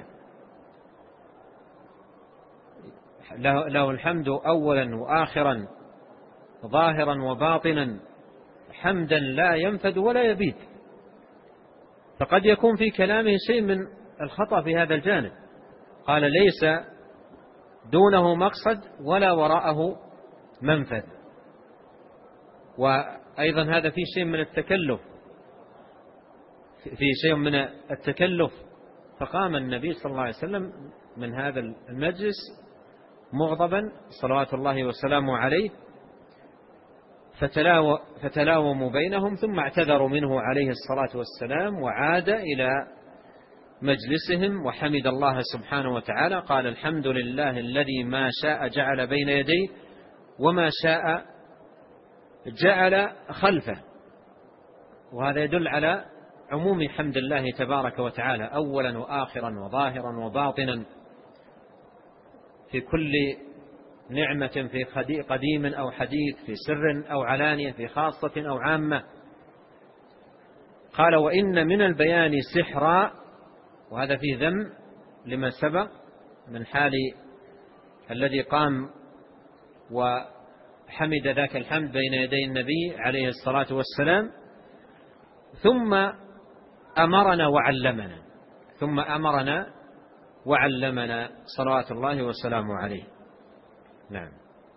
له الحمد أولا وآخرا ظاهرا وباطنا حمدا لا ينفد ولا يبيد. فقد يكون في كلامه شيء من الخطأ في هذا الجانب. قال: ليس دونه مقصد ولا وراءه منفذ. وأيضا هذا في شيء من التكلف، فقام النبي صلى الله عليه وسلم من هذا المجلس مغضبا صلوات الله وسلامه عليه، فتلاوموا بينهم، ثم اعتذروا منه عليه الصلاة والسلام، وعاد إلى مجلسهم وحمد الله سبحانه وتعالى. قال: الحمد لله الذي ما شاء جعل بين يديه وما شاء جعل خلفه. وهذا يدل على عموم حمد الله تبارك وتعالى أولا وآخرا وظاهرا وباطنا في كل نعمة، في قديم أو حديث، في سر أو علانية، في خاصة أو عامة. قال: وإن من البيان سحرا. وهذا فيه ذم لمن سبق من حال الذي قام وحمد ذاك الحمد بين يدي النبي عليه الصلاة والسلام، ثم أمرنا وعلمنا صلوات الله وسلامه عليه. نعم.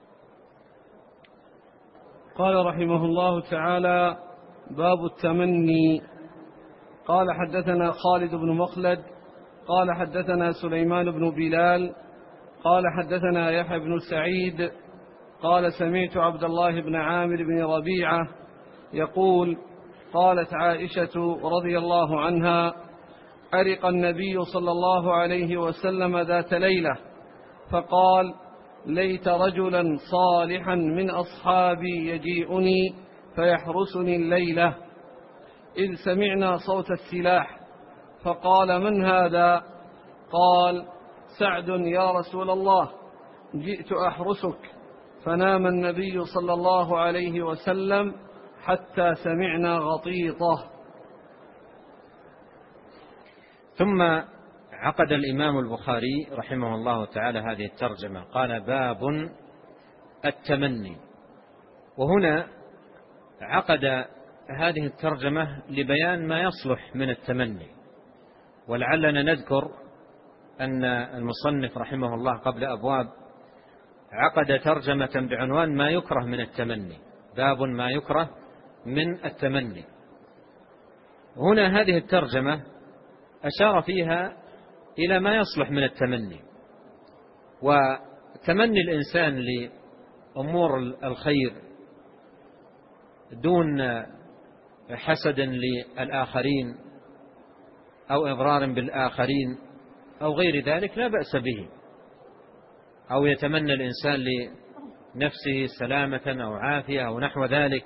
قال رحمه الله تعالى: باب التمني. قال: حدثنا خالد بن مخلد قال: حدثنا سليمان بن بلال قال: حدثنا يحيى بن سعيد قال: سمعت عبد الله بن عامر بن ربيعة يقول: قالت عائشة رضي الله عنها: عرق النبي صلى الله عليه وسلم ذات ليلة، فقال: ليت رجلا صالحا من أصحابي يجيئني فيحرسني الليلة، إذ سمعنا صوت السلاح، فقال: من هذا؟ قال: سعد يا رسول الله، جئت أحرسك. فنام النبي صلى الله عليه وسلم حتى سمعنا غطيطه. ثم عقد الإمام البخاري رحمه الله تعالى هذه الترجمة، قال: باب التمني. وهنا عقد هذه الترجمة لبيان ما يصلح من التمني. ولعلنا نذكر أن المصنف رحمه الله قبل أبواب عقد ترجمة بعنوان ما يكره من التمني، باب ما يكره من التمني. هنا هذه الترجمة أشار فيها إلى ما يصلح من التمني، وتمني الإنسان لأمور الخير دون حسد للآخرين أو إضرار بالآخرين أو غير ذلك لا بأس به، أو يتمنى الإنسان لنفسه سلامة أو عافية أو نحو ذلك،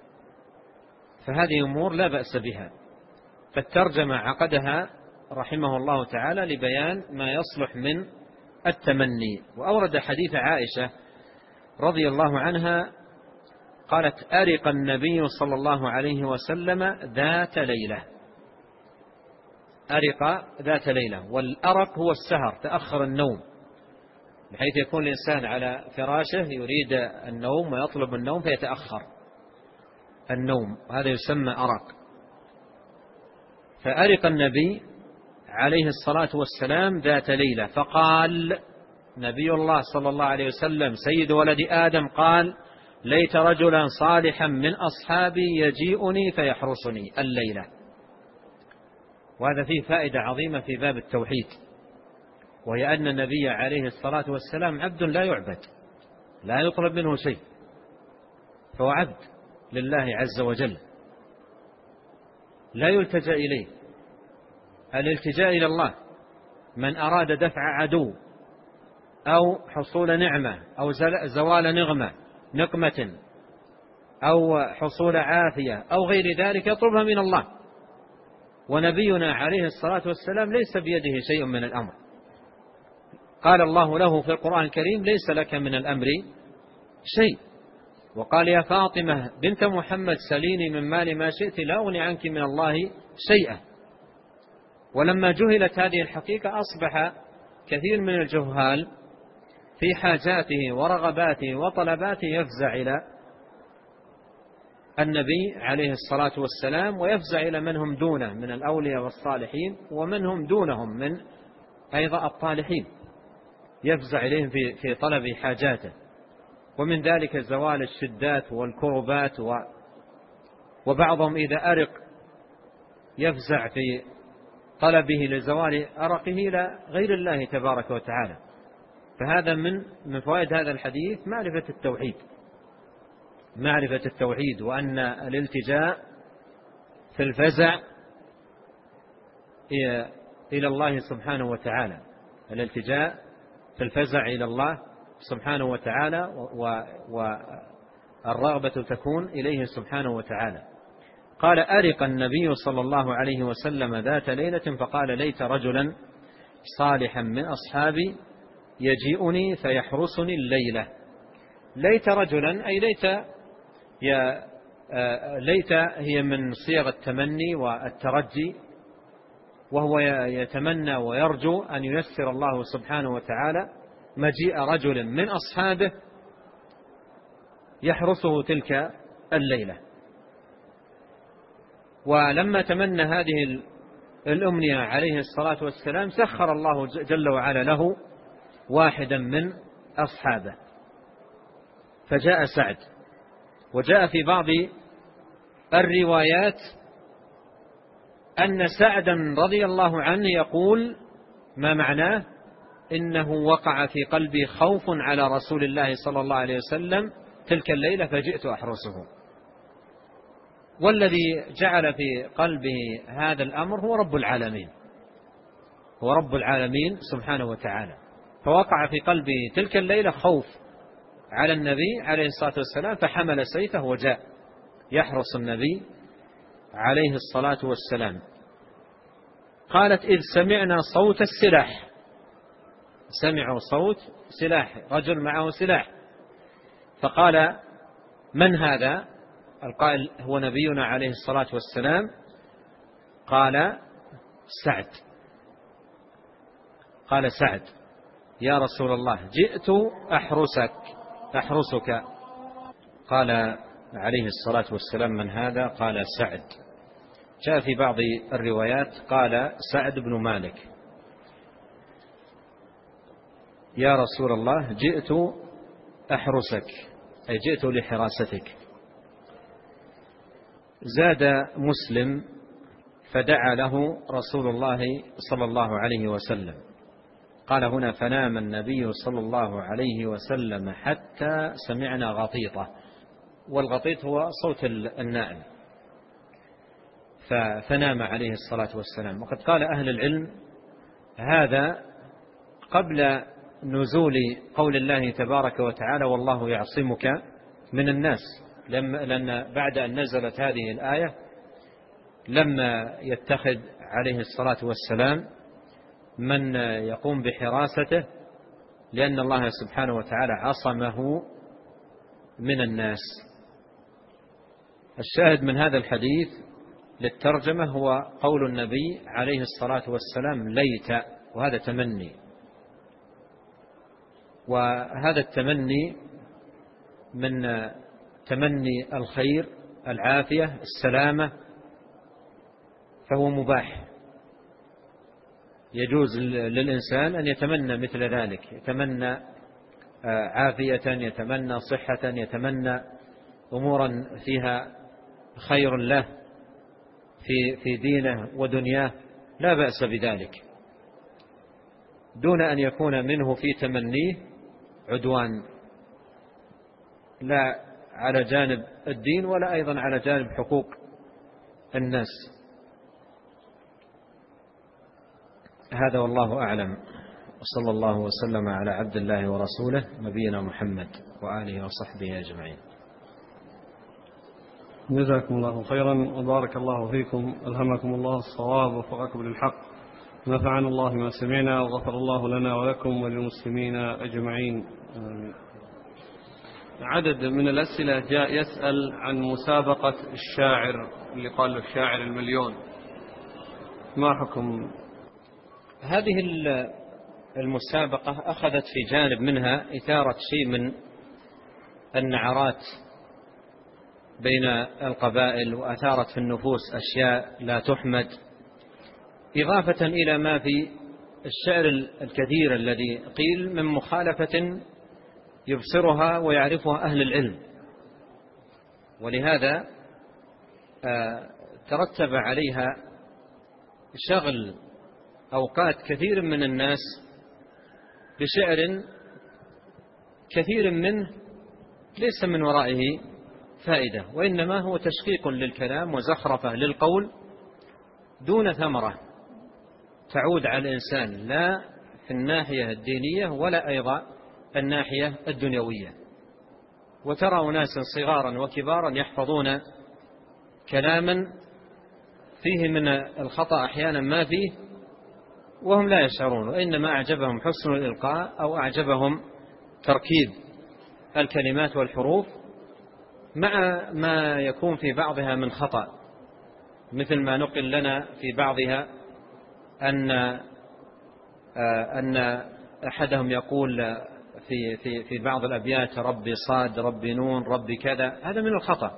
فهذه أمور لا بأس بها. فالترجمة عقدها رحمه الله تعالى لبيان ما يصلح من التمني. وأورد حديث عائشة رضي الله عنها قالت: أرق النبي صلى الله عليه وسلم ذات ليلة. أرق ذات ليلة، والأرق هو السهر، تأخر النوم، بحيث يكون الإنسان على فراشه يريد النوم ويطلب النوم فيتأخر النوم، هذا يسمى أرق. فأرق النبي عليه الصلاة والسلام ذات ليلة، فقال نبي الله صلى الله عليه وسلم سيد ولد آدم قال: ليت رجلا صالحا من أصحابي يجيئني فيحرسني الليلة. وهذا فيه فائدة عظيمة في باب التوحيد، وهي أن النبي عليه الصلاة والسلام عبد لا يعبد، لا يطلب منه شيء، فهو عبد لله عز وجل لا يلتجأ إليه. الالتجاء إلى الله من أراد دفع عدو أو حصول نعمة أو زوال نقمة أو حصول عافية أو غير ذلك يطلبها من الله. ونبينا عليه الصلاة والسلام ليس بيده شيء من الأمر. قال الله له في القرآن الكريم: ليس لك من الأمر شيء. وقال: يا فاطمة بنت محمد سليني من مال ما شئت لا أغني عنك من الله شيئا. ولما جهلت هذه الحقيقة أصبح كثير من الجهال في حاجاته ورغباته وطلباته يفزع إلى النبي عليه الصلاة والسلام، ويفزع إلى من هم دونه من الأولياء والصالحين، ومن هم دونهم من أيضا الطالحين، يفزع إليهم في طلب حاجاته. ومن ذلك زوال الشدات والكربات، وبعضهم إذا أرق يفزع في طلبه لزوال أرقه إلى غير الله تبارك وتعالى. فهذا من فوائد هذا الحديث معرفة التوحيد، وأن الالتجاء في الفزع إلى الله سبحانه وتعالى، الالتجاء في الفزع إلى الله سبحانه وتعالى، والرغبة تكون إليه سبحانه وتعالى. قال: أرق النبي صلى الله عليه وسلم ذات ليلة فقال: ليت رجلا صالحا من أصحابي يجيئني فيحرسني الليلة. ليت رجلا أي ليت هي من صيغ التمني والترجي، وهو يتمنى ويرجو أن ييسر الله سبحانه وتعالى مجيء رجل من أصحابه يحرسه تلك الليلة. ولما تمنى هذه الأمنية عليه الصلاة والسلام سخر الله جل وعلا له واحدا من أصحابه، فجاء سعد. وجاء في بعض الروايات أن سعدا رضي الله عنه يقول: ما معناه؟ إنه وقع في قلبي خوف على رسول الله صلى الله عليه وسلم تلك الليلة فجئت أحرسه. والذي جعل في قلبه هذا الأمر هو رب العالمين، هو رب العالمين سبحانه وتعالى. فوقع في قلبه تلك الليلة خوف على النبي عليه الصلاة والسلام، فحمل سيفه وجاء يحرس النبي عليه الصلاة والسلام. قالت: إذ سمعنا صوت السلاح. سمعوا صوت سلاح، رجل معه سلاح. فقال: من هذا؟ القائل هو نبينا عليه الصلاة والسلام. قال: سعد. قال سعد: يا رسول الله، جئت أحرسك. قال عليه الصلاة والسلام: من هذا؟ قال: سعد. جاء في بعض الروايات قال: سعد بن مالك. يا رسول الله، جئت أحرسك، أي جئت لحراستك. زاد مسلم: فدعا له رسول الله صلى الله عليه وسلم. قال هنا: فنام النبي صلى الله عليه وسلم حتى سمعنا غطيطة. والغطيط هو صوت النائم. فنام عليه الصلاة والسلام. وقد قال أهل العلم هذا قبل نزول قول الله تبارك وتعالى: والله يعصمك من الناس، لأن بعد أن نزلت هذه الآية لما يتخذ عليه الصلاة والسلام من يقوم بحراسته، لأن الله سبحانه وتعالى عصمه من الناس. الشاهد من هذا الحديث للترجمة هو قول النبي عليه الصلاة والسلام: ليت، وهذا تمني، وهذا التمني من تمني الخير، العافية، السلامة، فهو مباح. يجوز للإنسان أن يتمنى مثل ذلك، يتمنى عافية، يتمنى صحة، يتمنى أمورا فيها خير له في دينه ودنياه، لا بأس بذلك، دون أن يكون منه في تمنيه عدوان، لا على جانب الدين ولا أيضا على جانب حقوق الناس. هذا والله أعلم، وصلى الله وسلم على عبد الله ورسوله نبينا محمد وآله وصحبه أجمعين. جزاكم الله خيرا وبارك الله فيكم، ألهمكم الله الصواب ووفقكم للحق، نفعنا الله ما سمعنا وغفر الله لنا ولكم وللمسلمين أجمعين. عدد من الأسئلة جاء يسأل عن مسابقة الشاعر اللي قال له الشاعر المليون، ما حكم هذه المسابقة؟ أخذت في جانب منها إثارة شيء من النعرات بين القبائل، وأثارت في النفوس أشياء لا تحمد، إضافة إلى ما في الشعر الكثير الذي قيل من مخالفة يبصرها ويعرفها أهل العلم. ولهذا ترتب عليها شغل أوقات كثير من الناس بشعر كثير منه ليس من ورائه فائدة، وإنما هو تشقيق للكلام وزخرفة للقول دون ثمرة تعود على الإنسان، لا في الناحية الدينية ولا أيضا الناحية الدنيوية. وترى أناسا صغارا وكبارا يحفظون كلاما فيه من الخطأ أحيانا ما فيه وهم لا يشعرون، وإنما أعجبهم حسن الإلقاء أو أعجبهم تركيب الكلمات والحروف مع ما يكون في بعضها من خطأ، مثل ما نقل لنا في بعضها أن أحدهم يقول في بعض الأبيات: ربي صاد، ربي نون، ربي كذا. هذا من الخطأ،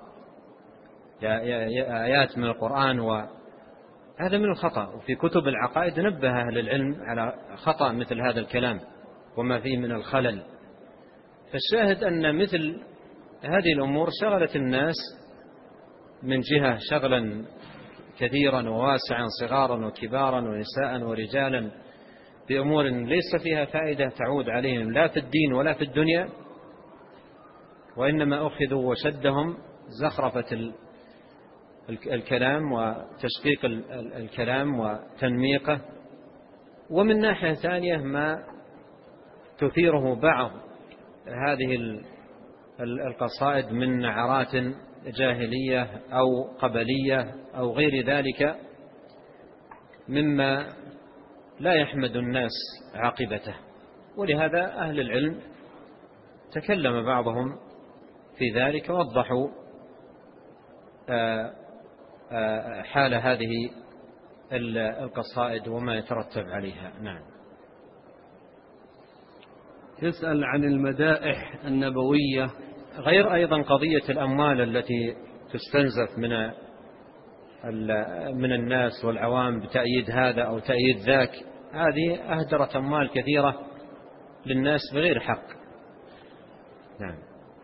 آيات من القرآن، وهذا من الخطأ. وفي كتب العقائد نبه أهل العلم على خطأ مثل هذا الكلام وما فيه من الخلل. فالشاهد أن مثل هذه الأمور شغلت الناس من جهة شغلا كثيرا وواسعا، صغارا وكبارا ونساء ورجالا، بأمور ليس فيها فائدة تعود عليهم لا في الدين ولا في الدنيا، وإنما أخذوا وشدهم زخرفة الكلام وتشقيق الكلام وتنميقه. ومن ناحية ثانية ما تثيره بعض هذه القصائد من نعرات جاهلية أو قبلية أو غير ذلك مما لا يحمد الناس عاقبته. ولهذا أهل العلم تكلم بعضهم في ذلك ووضحوا حال هذه القصائد وما يترتب عليها. نعم. يسأل عن المدائح النبوية، غير أيضا قضية الأموال التي تستنزف من الناس والعوام بتأييد هذا أو تأييد ذاك، هذه أهدرت أموال كثيرة للناس بغير حق. نعم.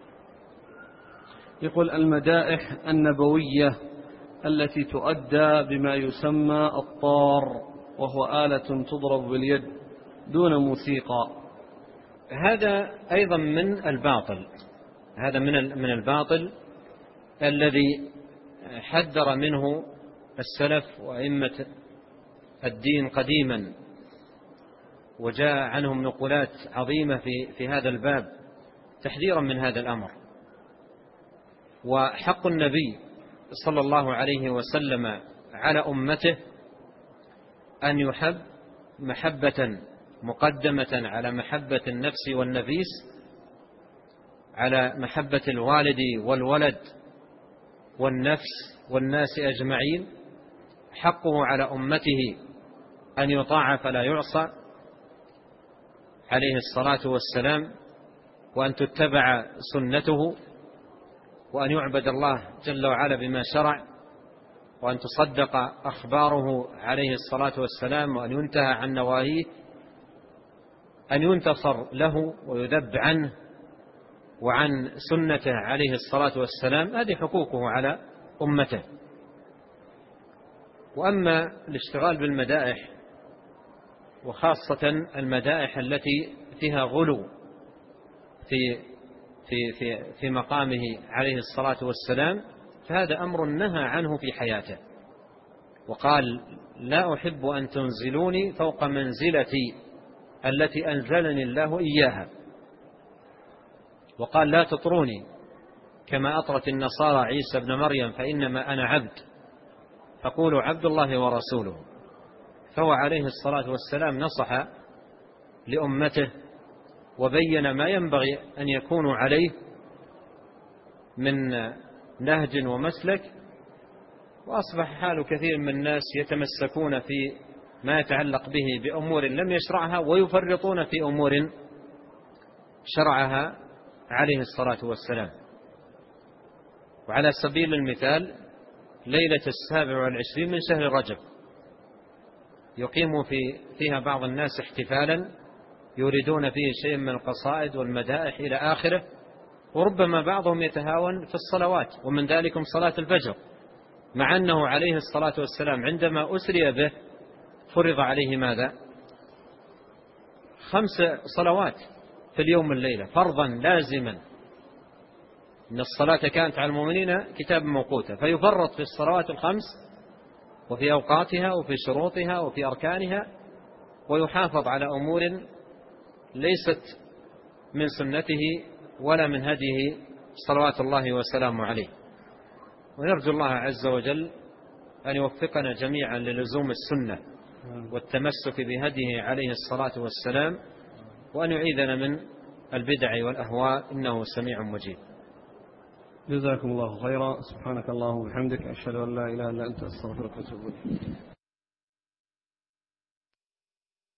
يقول المدائح النبوية التي تؤدى بما يسمى الطار، وهو آلة تضرب باليد دون موسيقى، هذا أيضا من الباطل، هذا من الباطل الذي حذر منه السلف وأئمة الدين قديما، وجاء عنهم نقولات عظيمة في هذا الباب تحذيرا من هذا الأمر. وحق النبي صلى الله عليه وسلم على أمته أن يحب محبة مقدمة على محبة النفس والنفيس، على محبة الوالد والولد والنفس والناس أجمعين. حقه على أمته أن يطاع فلا يعصى عليه الصلاة والسلام، وأن تتبع سنته، وأن يعبد الله جل وعلا بما شرع، وأن تصدق أخباره عليه الصلاة والسلام، وأن ينتهى عن نواهيه، أن ينتصر له ويذب عنه وعن سنته عليه الصلاة والسلام. هذه حقوقه على أمته. وأما الاشتغال بالمدائح، وخاصة المدائح التي فيها غلو في مقامه عليه الصلاة والسلام، فهذا أمر نهى عنه في حياته، وقال: لا أحب أن تنزلوني فوق منزلتي التي أنزلني الله إياها. وقال: لا تطروني كما أطرت النصارى عيسى ابن مريم، فإنما أنا عبد، فقولوا عبد الله ورسوله. فهو عليه الصلاة والسلام نصح لأمته وبين ما ينبغي أن يكونوا عليه من نهج ومسلك. وأصبح حال كثير من الناس يتمسكون في ما يتعلق به بأمور لم يشرعها، ويفرطون في أمور شرعها عليه الصلاة والسلام. وعلى سبيل المثال ليلة 27 من شهر رجب يقيم فيها بعض الناس احتفالا يريدون فيه شيء من القصائد والمدائح إلى آخره، وربما بعضهم يتهاون في الصلوات، ومن ذلكم صلاة الفجر، مع أنه عليه الصلاة والسلام عندما أسري به فرض عليه ماذا؟ 5 صلوات في اليوم والليلة، فرضا لازما. إن الصلاة كانت على المؤمنين كتاب موقوتا، فيفرط في الصلوات ال5 وفي أوقاتها وفي شروطها وفي أركانها، ويحافظ على أمور ليست من سنته ولا من هديه صلوات الله وسلامه عليه. ونرجو الله عز وجل أن يوفقنا جميعا للزوم السنة والتمسك بهديه عليه الصلاة والسلام، وأن يعيذنا من البدع والأهواء، إنه سميع مجيب. جزاكم الله خيرا. سبحانك اللهم وبحمدك، أشهد أن لا إله إلا أنت، أستغفرك وأتوب إليك.